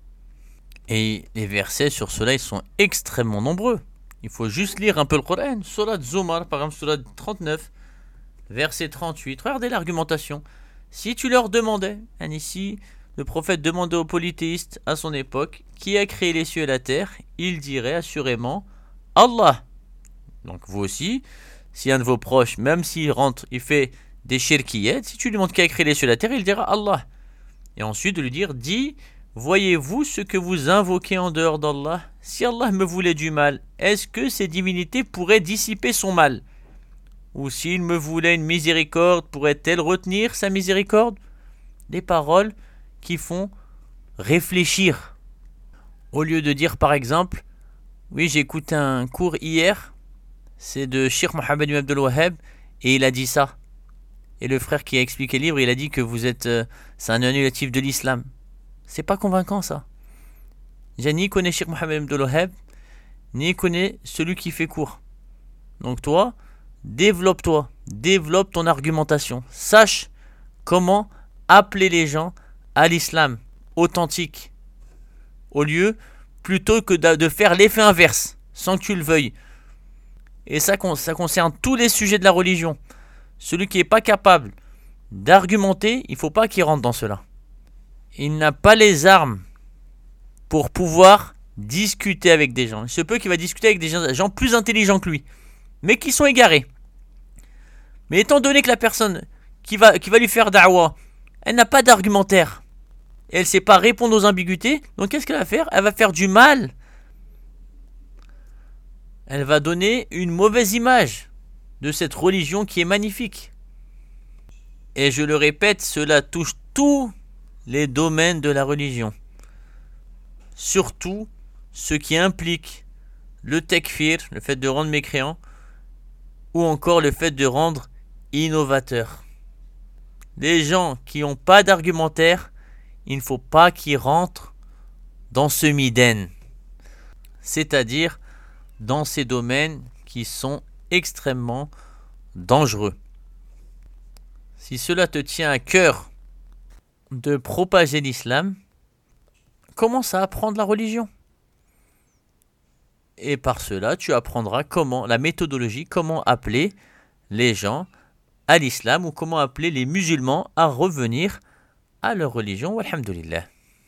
Et les versets sur cela, ils sont extrêmement nombreux. Il faut juste lire un peu le Coran. Surat Zumar, par exemple, Surat trente-neuf, verset trente-huit. Regardez l'argumentation. Si tu leur demandais, ici, le prophète demandait aux polythéistes à son époque qui a créé les cieux et la terre, il dirait assurément Allah. Donc vous aussi, si un de vos proches, même s'il rentre, il fait des shirkiyat, si tu lui demandes qui a créé les cieux et la terre, il dira Allah. Et ensuite de lui dire, dis, voyez-vous ce que vous invoquez en dehors d'Allah? Si Allah me voulait du mal, est-ce que ces divinités pourraient dissiper son mal? Ou s'il me voulait une miséricorde, pourrait-elle retenir sa miséricorde? Des paroles qui font réfléchir. Au lieu de dire par exemple, oui, j'ai écouté un cours hier, c'est de Cheikh Mohammed ibn Abdul Wahhab, et il a dit ça. Et le frère qui a expliqué le livre, il a dit que vous êtes, euh, c'est un annulatif de l'islam. C'est pas convaincant ça. J'ai ni connais Cheikh Mohammed ibn Abdul Wahhab, ni connais celui qui fait cours. Donc toi, développe-toi, développe ton argumentation. Sache comment appeler les gens à l'islam authentique, au lieu plutôt que de faire l'effet inverse, sans que tu le veuilles. Et ça, ça concerne tous les sujets de la religion. Celui qui n'est pas capable d'argumenter, il ne faut pas qu'il rentre dans cela. Il n'a pas les armes pour pouvoir discuter avec des gens. Il se peut qu'il va discuter avec des gens, des gens plus intelligents que lui, mais qui sont égarés. Mais étant donné que la personne qui va, qui va lui faire da'wa, elle n'a pas d'argumentaire, et elle ne sait pas répondre aux ambiguïtés, donc qu'est-ce qu'elle va faire? Elle va faire du mal. Elle va donner une mauvaise image de cette religion qui est magnifique. Et je le répète, cela touche tous les domaines de la religion. Surtout ce qui implique le takfir, le fait de rendre mécréant, ou encore le fait de rendre innovateur. Les gens qui n'ont pas d'argumentaire, il ne faut pas qu'ils rentrent dans ce miden, c'est-à-dire dans ces domaines qui sont extrêmement dangereux. Si cela te tient à cœur de propager l'islam, commence à apprendre la religion. Et par cela, tu apprendras comment, la méthodologie, comment appeler les gens à l'islam ou comment appeler les musulmans à revenir à leur religion. Walhamdulillah.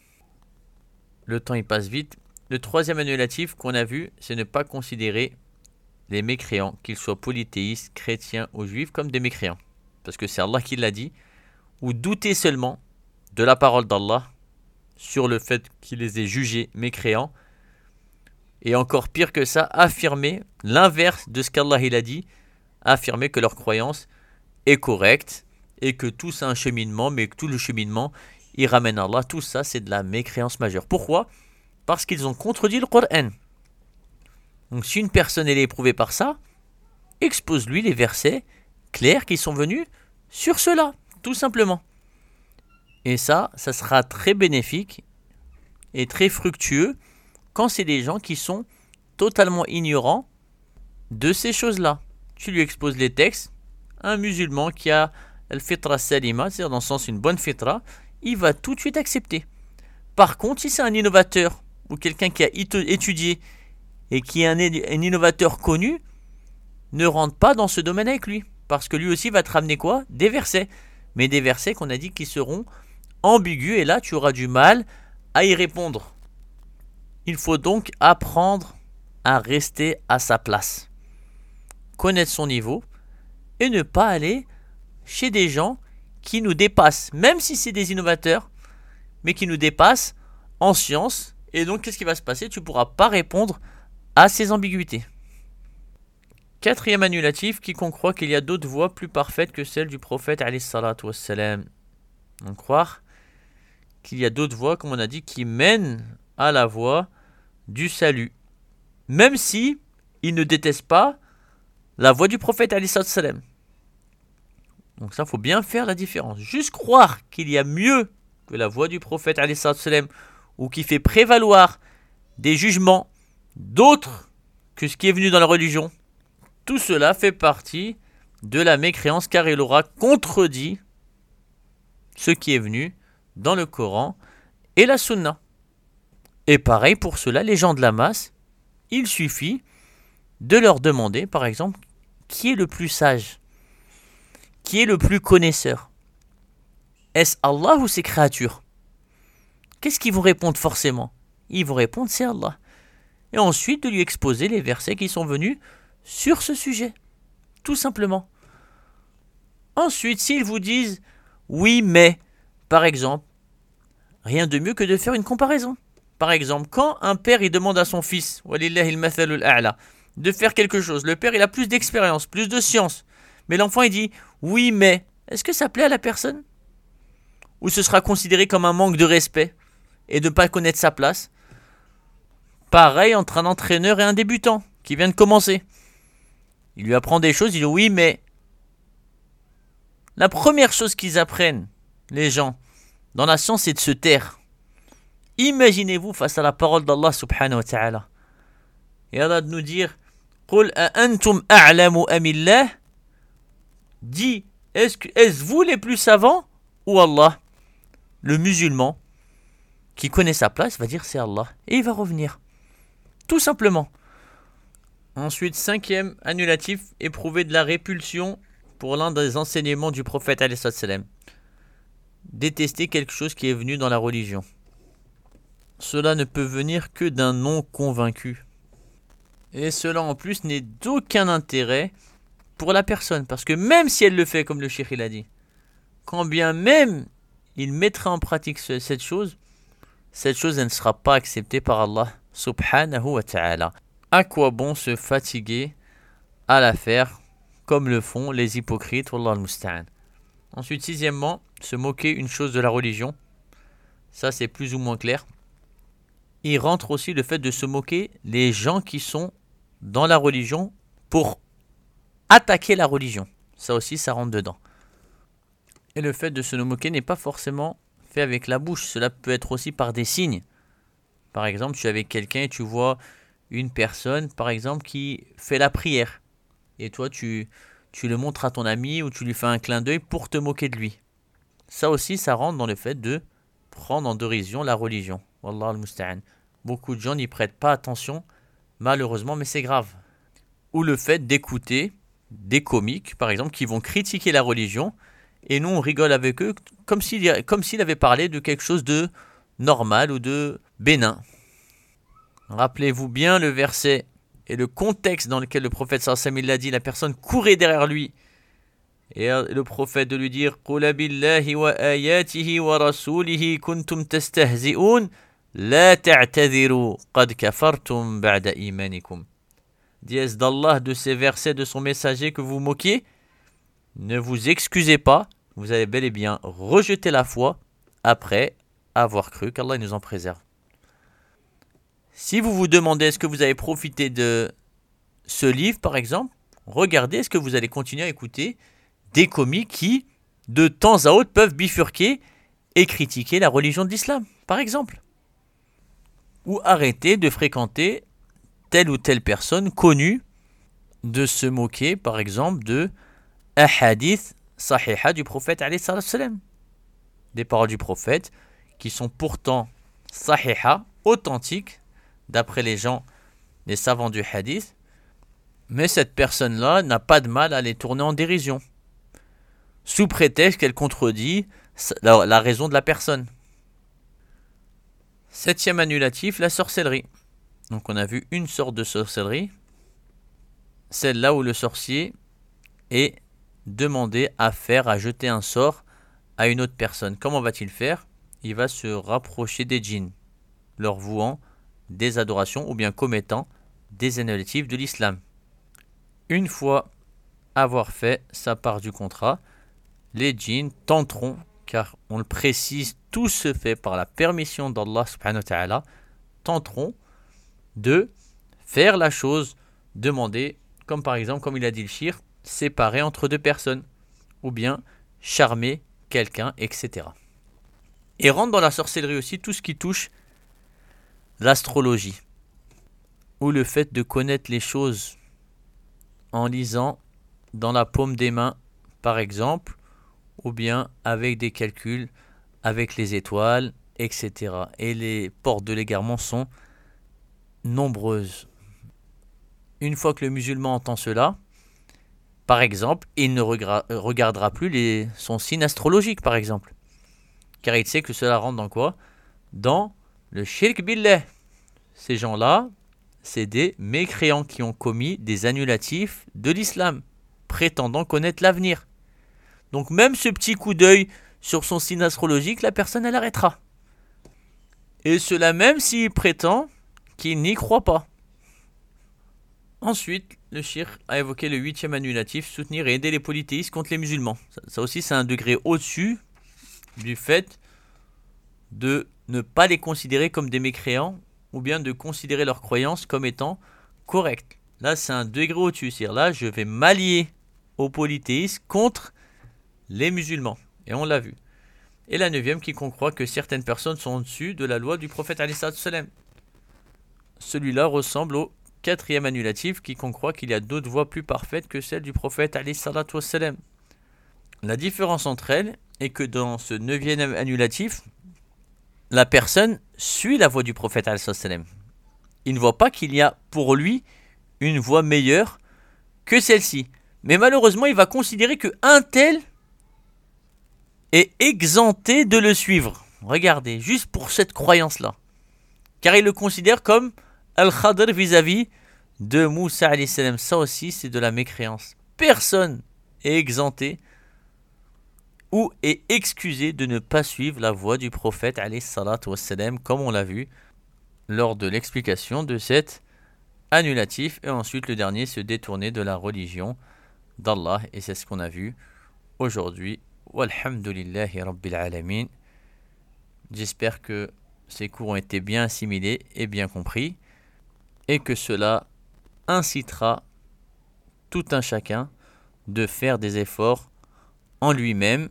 Le temps il passe vite. Le troisième annulatif qu'on a vu, c'est ne pas considérer les mécréants, qu'ils soient polythéistes, chrétiens ou juifs, comme des mécréants. Parce que c'est Allah qui l'a dit. Ou douter seulement de la parole d'Allah sur le fait qu'il les ait jugés mécréants. Et encore pire que ça, affirmer l'inverse de ce qu'Allah il a dit, affirmer que leur croyance est correcte et que tout c'est un cheminement, mais que tout le cheminement, il ramène à Allah. Tout ça, c'est de la mécréance majeure. Pourquoi ? Parce qu'ils ont contredit le Coran. Donc si une personne elle est éprouvée par ça, expose-lui les versets clairs qui sont venus sur cela, tout simplement. Et ça, ça sera très bénéfique et très fructueux quand c'est des gens qui sont totalement ignorants de ces choses-là. Tu lui exposes les textes. Un musulman qui a le fitra salima, c'est-à-dire dans le sens une bonne fitra, il va tout de suite accepter. Par contre, si c'est un innovateur ou quelqu'un qui a étudié et qui est un, un innovateur connu, ne rentre pas dans ce domaine avec lui. Parce que lui aussi va te ramener quoi ? Des versets. Mais des versets qu'on a dit qui seront ambigus et là tu auras du mal à y répondre. Il faut donc apprendre à rester à sa place. Connaître son niveau et ne pas aller chez des gens qui nous dépassent, même si c'est des innovateurs, mais qui nous dépassent en science. Et donc, qu'est-ce qui va se passer ? Tu ne pourras pas répondre à ces ambiguïtés. Quatrième annulatif, quiconque croit qu'il y a d'autres voies plus parfaites que celle du prophète alayhi salatu wassalam. Donc, croire qu'il y a d'autres voies, comme on a dit, qui mènent à la voie du salut. Même si il ne déteste pas la voie du prophète alayhi salatu wassalam. Donc ça, il faut bien faire la différence. Juste croire qu'il y a mieux que la voie du prophète alayhi salatu wassalam ou qui fait prévaloir des jugements d'autres que ce qui est venu dans la religion, tout cela fait partie de la mécréance car il aura contredit ce qui est venu dans le Coran et la Sunna. Et pareil pour cela, les gens de la masse, il suffit de leur demander, par exemple, qui est le plus sage ? Qui est le plus connaisseur ? Est-ce Allah ou ses créatures ? Qu'est-ce qu'ils vont répondre forcément ? Ils vont répondre c'est Allah. Et ensuite de lui exposer les versets qui sont venus sur ce sujet. Tout simplement. Ensuite, s'ils vous disent oui mais, par exemple, rien de mieux que de faire une comparaison. Par exemple, quand un père il demande à son fils, walillahil mathalul a'la, de faire quelque chose, le père il a plus d'expérience, plus de science, mais l'enfant il dit oui mais, est-ce que ça plaît à la personne ? Ou ce sera considéré comme un manque de respect et de ne pas connaître sa place ? Pareil entre un entraîneur et un débutant qui vient de commencer. Il lui apprend des choses, il dit oui mais. La première chose qu'ils apprennent, les gens, dans la science, c'est de se taire. Imaginez-vous face à la parole d'Allah subhanahu wa ta'ala. Et Allah de nous dire Qul antum a'lamu amillah. Dis, est-ce, que, est-ce vous les plus savants ou Allah ? Le musulman qui connaît sa place va dire c'est Allah. Et il va revenir. Tout simplement. Ensuite, cinquième annulatif, éprouver de la répulsion pour l'un des enseignements du prophète alayhi salam. Détester quelque chose qui est venu dans la religion. Cela ne peut venir que d'un non convaincu. Et cela en plus n'est d'aucun intérêt pour la personne. Parce que même si elle le fait comme le cheikh il a dit, quand bien même il mettra en pratique ce, cette chose, cette chose elle ne sera pas acceptée par Allah subhanahu wa ta'ala. À quoi bon se fatiguer à la faire comme le font les hypocrites, wallah al-musta'an. Ensuite, sixièmement, se moquer une chose de la religion. Ça, c'est plus ou moins clair. Il rentre aussi le fait de se moquer les gens qui sont dans la religion pour attaquer la religion. Ça aussi, ça rentre dedans. Et le fait de se moquer n'est pas forcément fait avec la bouche. Cela peut être aussi par des signes. Par exemple, tu es avec quelqu'un et tu vois une personne, par exemple, qui fait la prière. Et toi, tu, tu le montres à ton ami ou tu lui fais un clin d'œil pour te moquer de lui. Ça aussi, ça rentre dans le fait de prendre en dérision la religion. Wallah al-musta'an. Beaucoup de gens n'y prêtent pas attention, malheureusement, mais c'est grave. Ou le fait d'écouter des comiques, par exemple, qui vont critiquer la religion, et nous on rigole avec eux comme s'il, comme s'il avait parlé de quelque chose de normal ou de bénin. Rappelez-vous bien le verset et le contexte dans lequel le prophète sallallahu alayhi wa sallam l'a dit, la personne courait derrière lui, et le prophète de lui dire قُلَ بِاللَّهِ وَآيَاتِهِ وَرَسُولِهِ كُنْتُمْ تَسْتَهْزِئُونَ لَا تَعْتَذِرُوا قَدْ كَفَرْتُمْ بَعْدَ إِيمَانِكُمْ. Dis d'Allah, de ses versets, de son messager que vous moquiez, ne vous excusez pas, vous avez bel et bien rejeté la foi après avoir cru, qu'Allah nous en préserve. Si vous vous demandez est-ce que vous avez profité de ce livre par exemple, regardez est-ce que vous allez continuer à écouter des comiques qui, de temps à autre, peuvent bifurquer et critiquer la religion de l'islam, par exemple. Ou arrêter de fréquenter telle ou telle personne connue, de se moquer, par exemple, de un hadith sahiha du prophète alayhi salam. Des paroles du prophète qui sont pourtant sahiha, authentiques, d'après les gens, les savants du hadith, mais cette personne-là n'a pas de mal à les tourner en dérision, sous prétexte qu'elle contredit la, la raison de la personne. Septième annulatif, la sorcellerie. Donc on a vu une sorte de sorcellerie, celle-là où le sorcier est demandé à faire, à jeter un sort à une autre personne. Comment va-t-il faire? Il va se rapprocher des djinns, leur vouant des adorations ou bien commettant des annulatifs de l'islam. Une fois avoir fait sa part du contrat, les djinns tenteront, car on le précise, tout se fait par la permission d'Allah subhanahu wa ta'ala, tenteront de faire la chose demandée, comme par exemple, comme il a dit le shir, séparer entre deux personnes, ou bien charmer quelqu'un, et cetera. Et rentre dans la sorcellerie aussi tout ce qui touche l'astrologie, ou le fait de connaître les choses en lisant dans la paume des mains, par exemple, ou bien avec des calculs, avec les étoiles, et cetera. Et les portes de l'égarement sont nombreuses. Une fois que le musulman entend cela, par exemple, il ne regra- regardera plus les, son signe astrologique, par exemple. Car il sait que cela rentre dans quoi? Dans le shirk billah. Ces gens-là, c'est des mécréants qui ont commis des annulatifs de l'islam, prétendant connaître l'avenir. Donc même ce petit coup d'œil sur son signe astrologique, la personne, elle arrêtera. Et cela même s'il prétend qu'il n'y croit pas. Ensuite, le shirk a évoqué le huitième annulatif, soutenir et aider les polythéistes contre les musulmans. Ça, ça aussi, c'est un degré au-dessus du fait de ne pas les considérer comme des mécréants ou bien de considérer leurs croyances comme étant correctes. Là, c'est un degré au-dessus. C'est-à-dire là, je vais m'allier aux polythéistes contre les musulmans. Et on l'a vu. Et la neuvième, quiconque croit que certaines personnes sont au-dessus de la loi du prophète alayhi salam. Celui-là ressemble au quatrième annulatif, quiconque croit qu'il y a d'autres voies plus parfaites que celle du prophète alayhi salam. La différence entre elles est que dans ce neuvième annulatif, la personne suit la voie du prophète alayhi salam. Il ne voit pas qu'il y a pour lui une voie meilleure que celle-ci. Mais malheureusement, il va considérer qu'un tel est exempté de le suivre. Regardez, juste pour cette croyance-là. Car il le considère comme Al-Khadr vis-à-vis de Moussa alayhi salam. Ça aussi, c'est de la mécréance. Personne est exempté ou est excusé de ne pas suivre la voie du prophète alayhi salatu wassalam, comme on l'a vu lors de l'explication de cet annulatif. Et ensuite, le dernier, se détourner de la religion d'Allah. Et c'est ce qu'on a vu aujourd'hui. Walhamdulillahi rabbil alamin. J'espère que ces cours ont été bien assimilés et bien compris, et que cela incitera tout un chacun de faire des efforts en lui-même,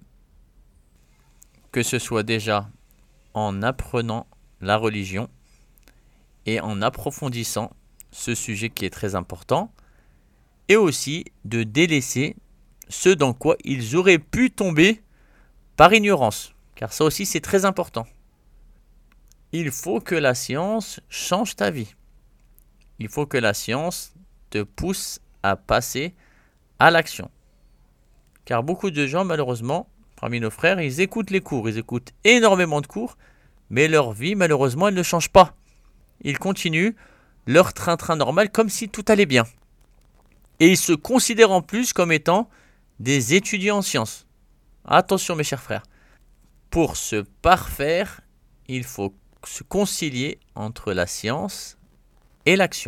que ce soit déjà en apprenant la religion et en approfondissant ce sujet qui est très important, et aussi de délaisser ce dans quoi ils auraient pu tomber par ignorance, car ça aussi c'est très important. Il faut que la science change ta vie. Il faut que la science te pousse à passer à l'action. Car beaucoup de gens, malheureusement, parmi nos frères, ils écoutent les cours, ils écoutent énormément de cours, mais leur vie, malheureusement, elle ne change pas. Ils continuent leur train-train normal comme si tout allait bien. Et ils se considèrent en plus comme étant des étudiants en sciences. Attention mes chers frères, pour se parfaire, il faut se concilier entre la science et l'action.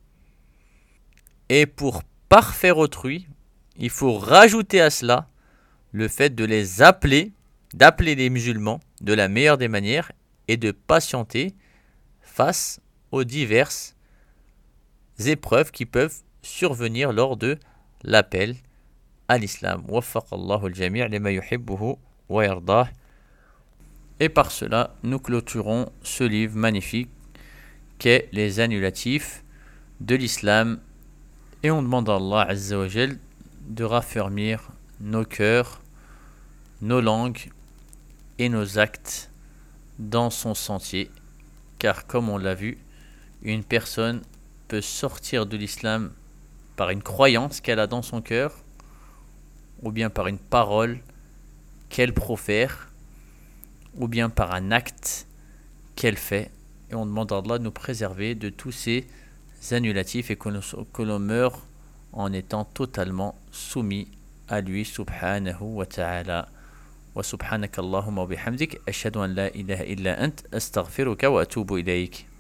Et pour parfaire autrui, il faut rajouter à cela le fait de les appeler, d'appeler les musulmans de la meilleure des manières et de patienter face aux diverses épreuves qui peuvent survenir lors de l'appel à l'islam. Waffaqallahu al-jami' lima yuhibbuhu wa yardah. Et par cela, nous clôturons ce livre magnifique qu'est les annulatifs de l'islam. Et on demande à Allah Azza wa Jal de raffermir nos cœurs, nos langues et nos actes dans son sentier. Car comme on l'a vu, une personne peut sortir de l'islam par une croyance qu'elle a dans son cœur, ou bien par une parole qu'elle profère, ou bien par un acte qu'elle fait. Et on demande à Allah de nous préserver de tous ces annulatifs et que l'on, que l'on meure en étant totalement soumis à lui subhanahu wa ta'ala. Wa subhanaka Allahumma wa bihamdik ashhadu an la ilaha illa ant astaghfiruka wa atubu ilayk.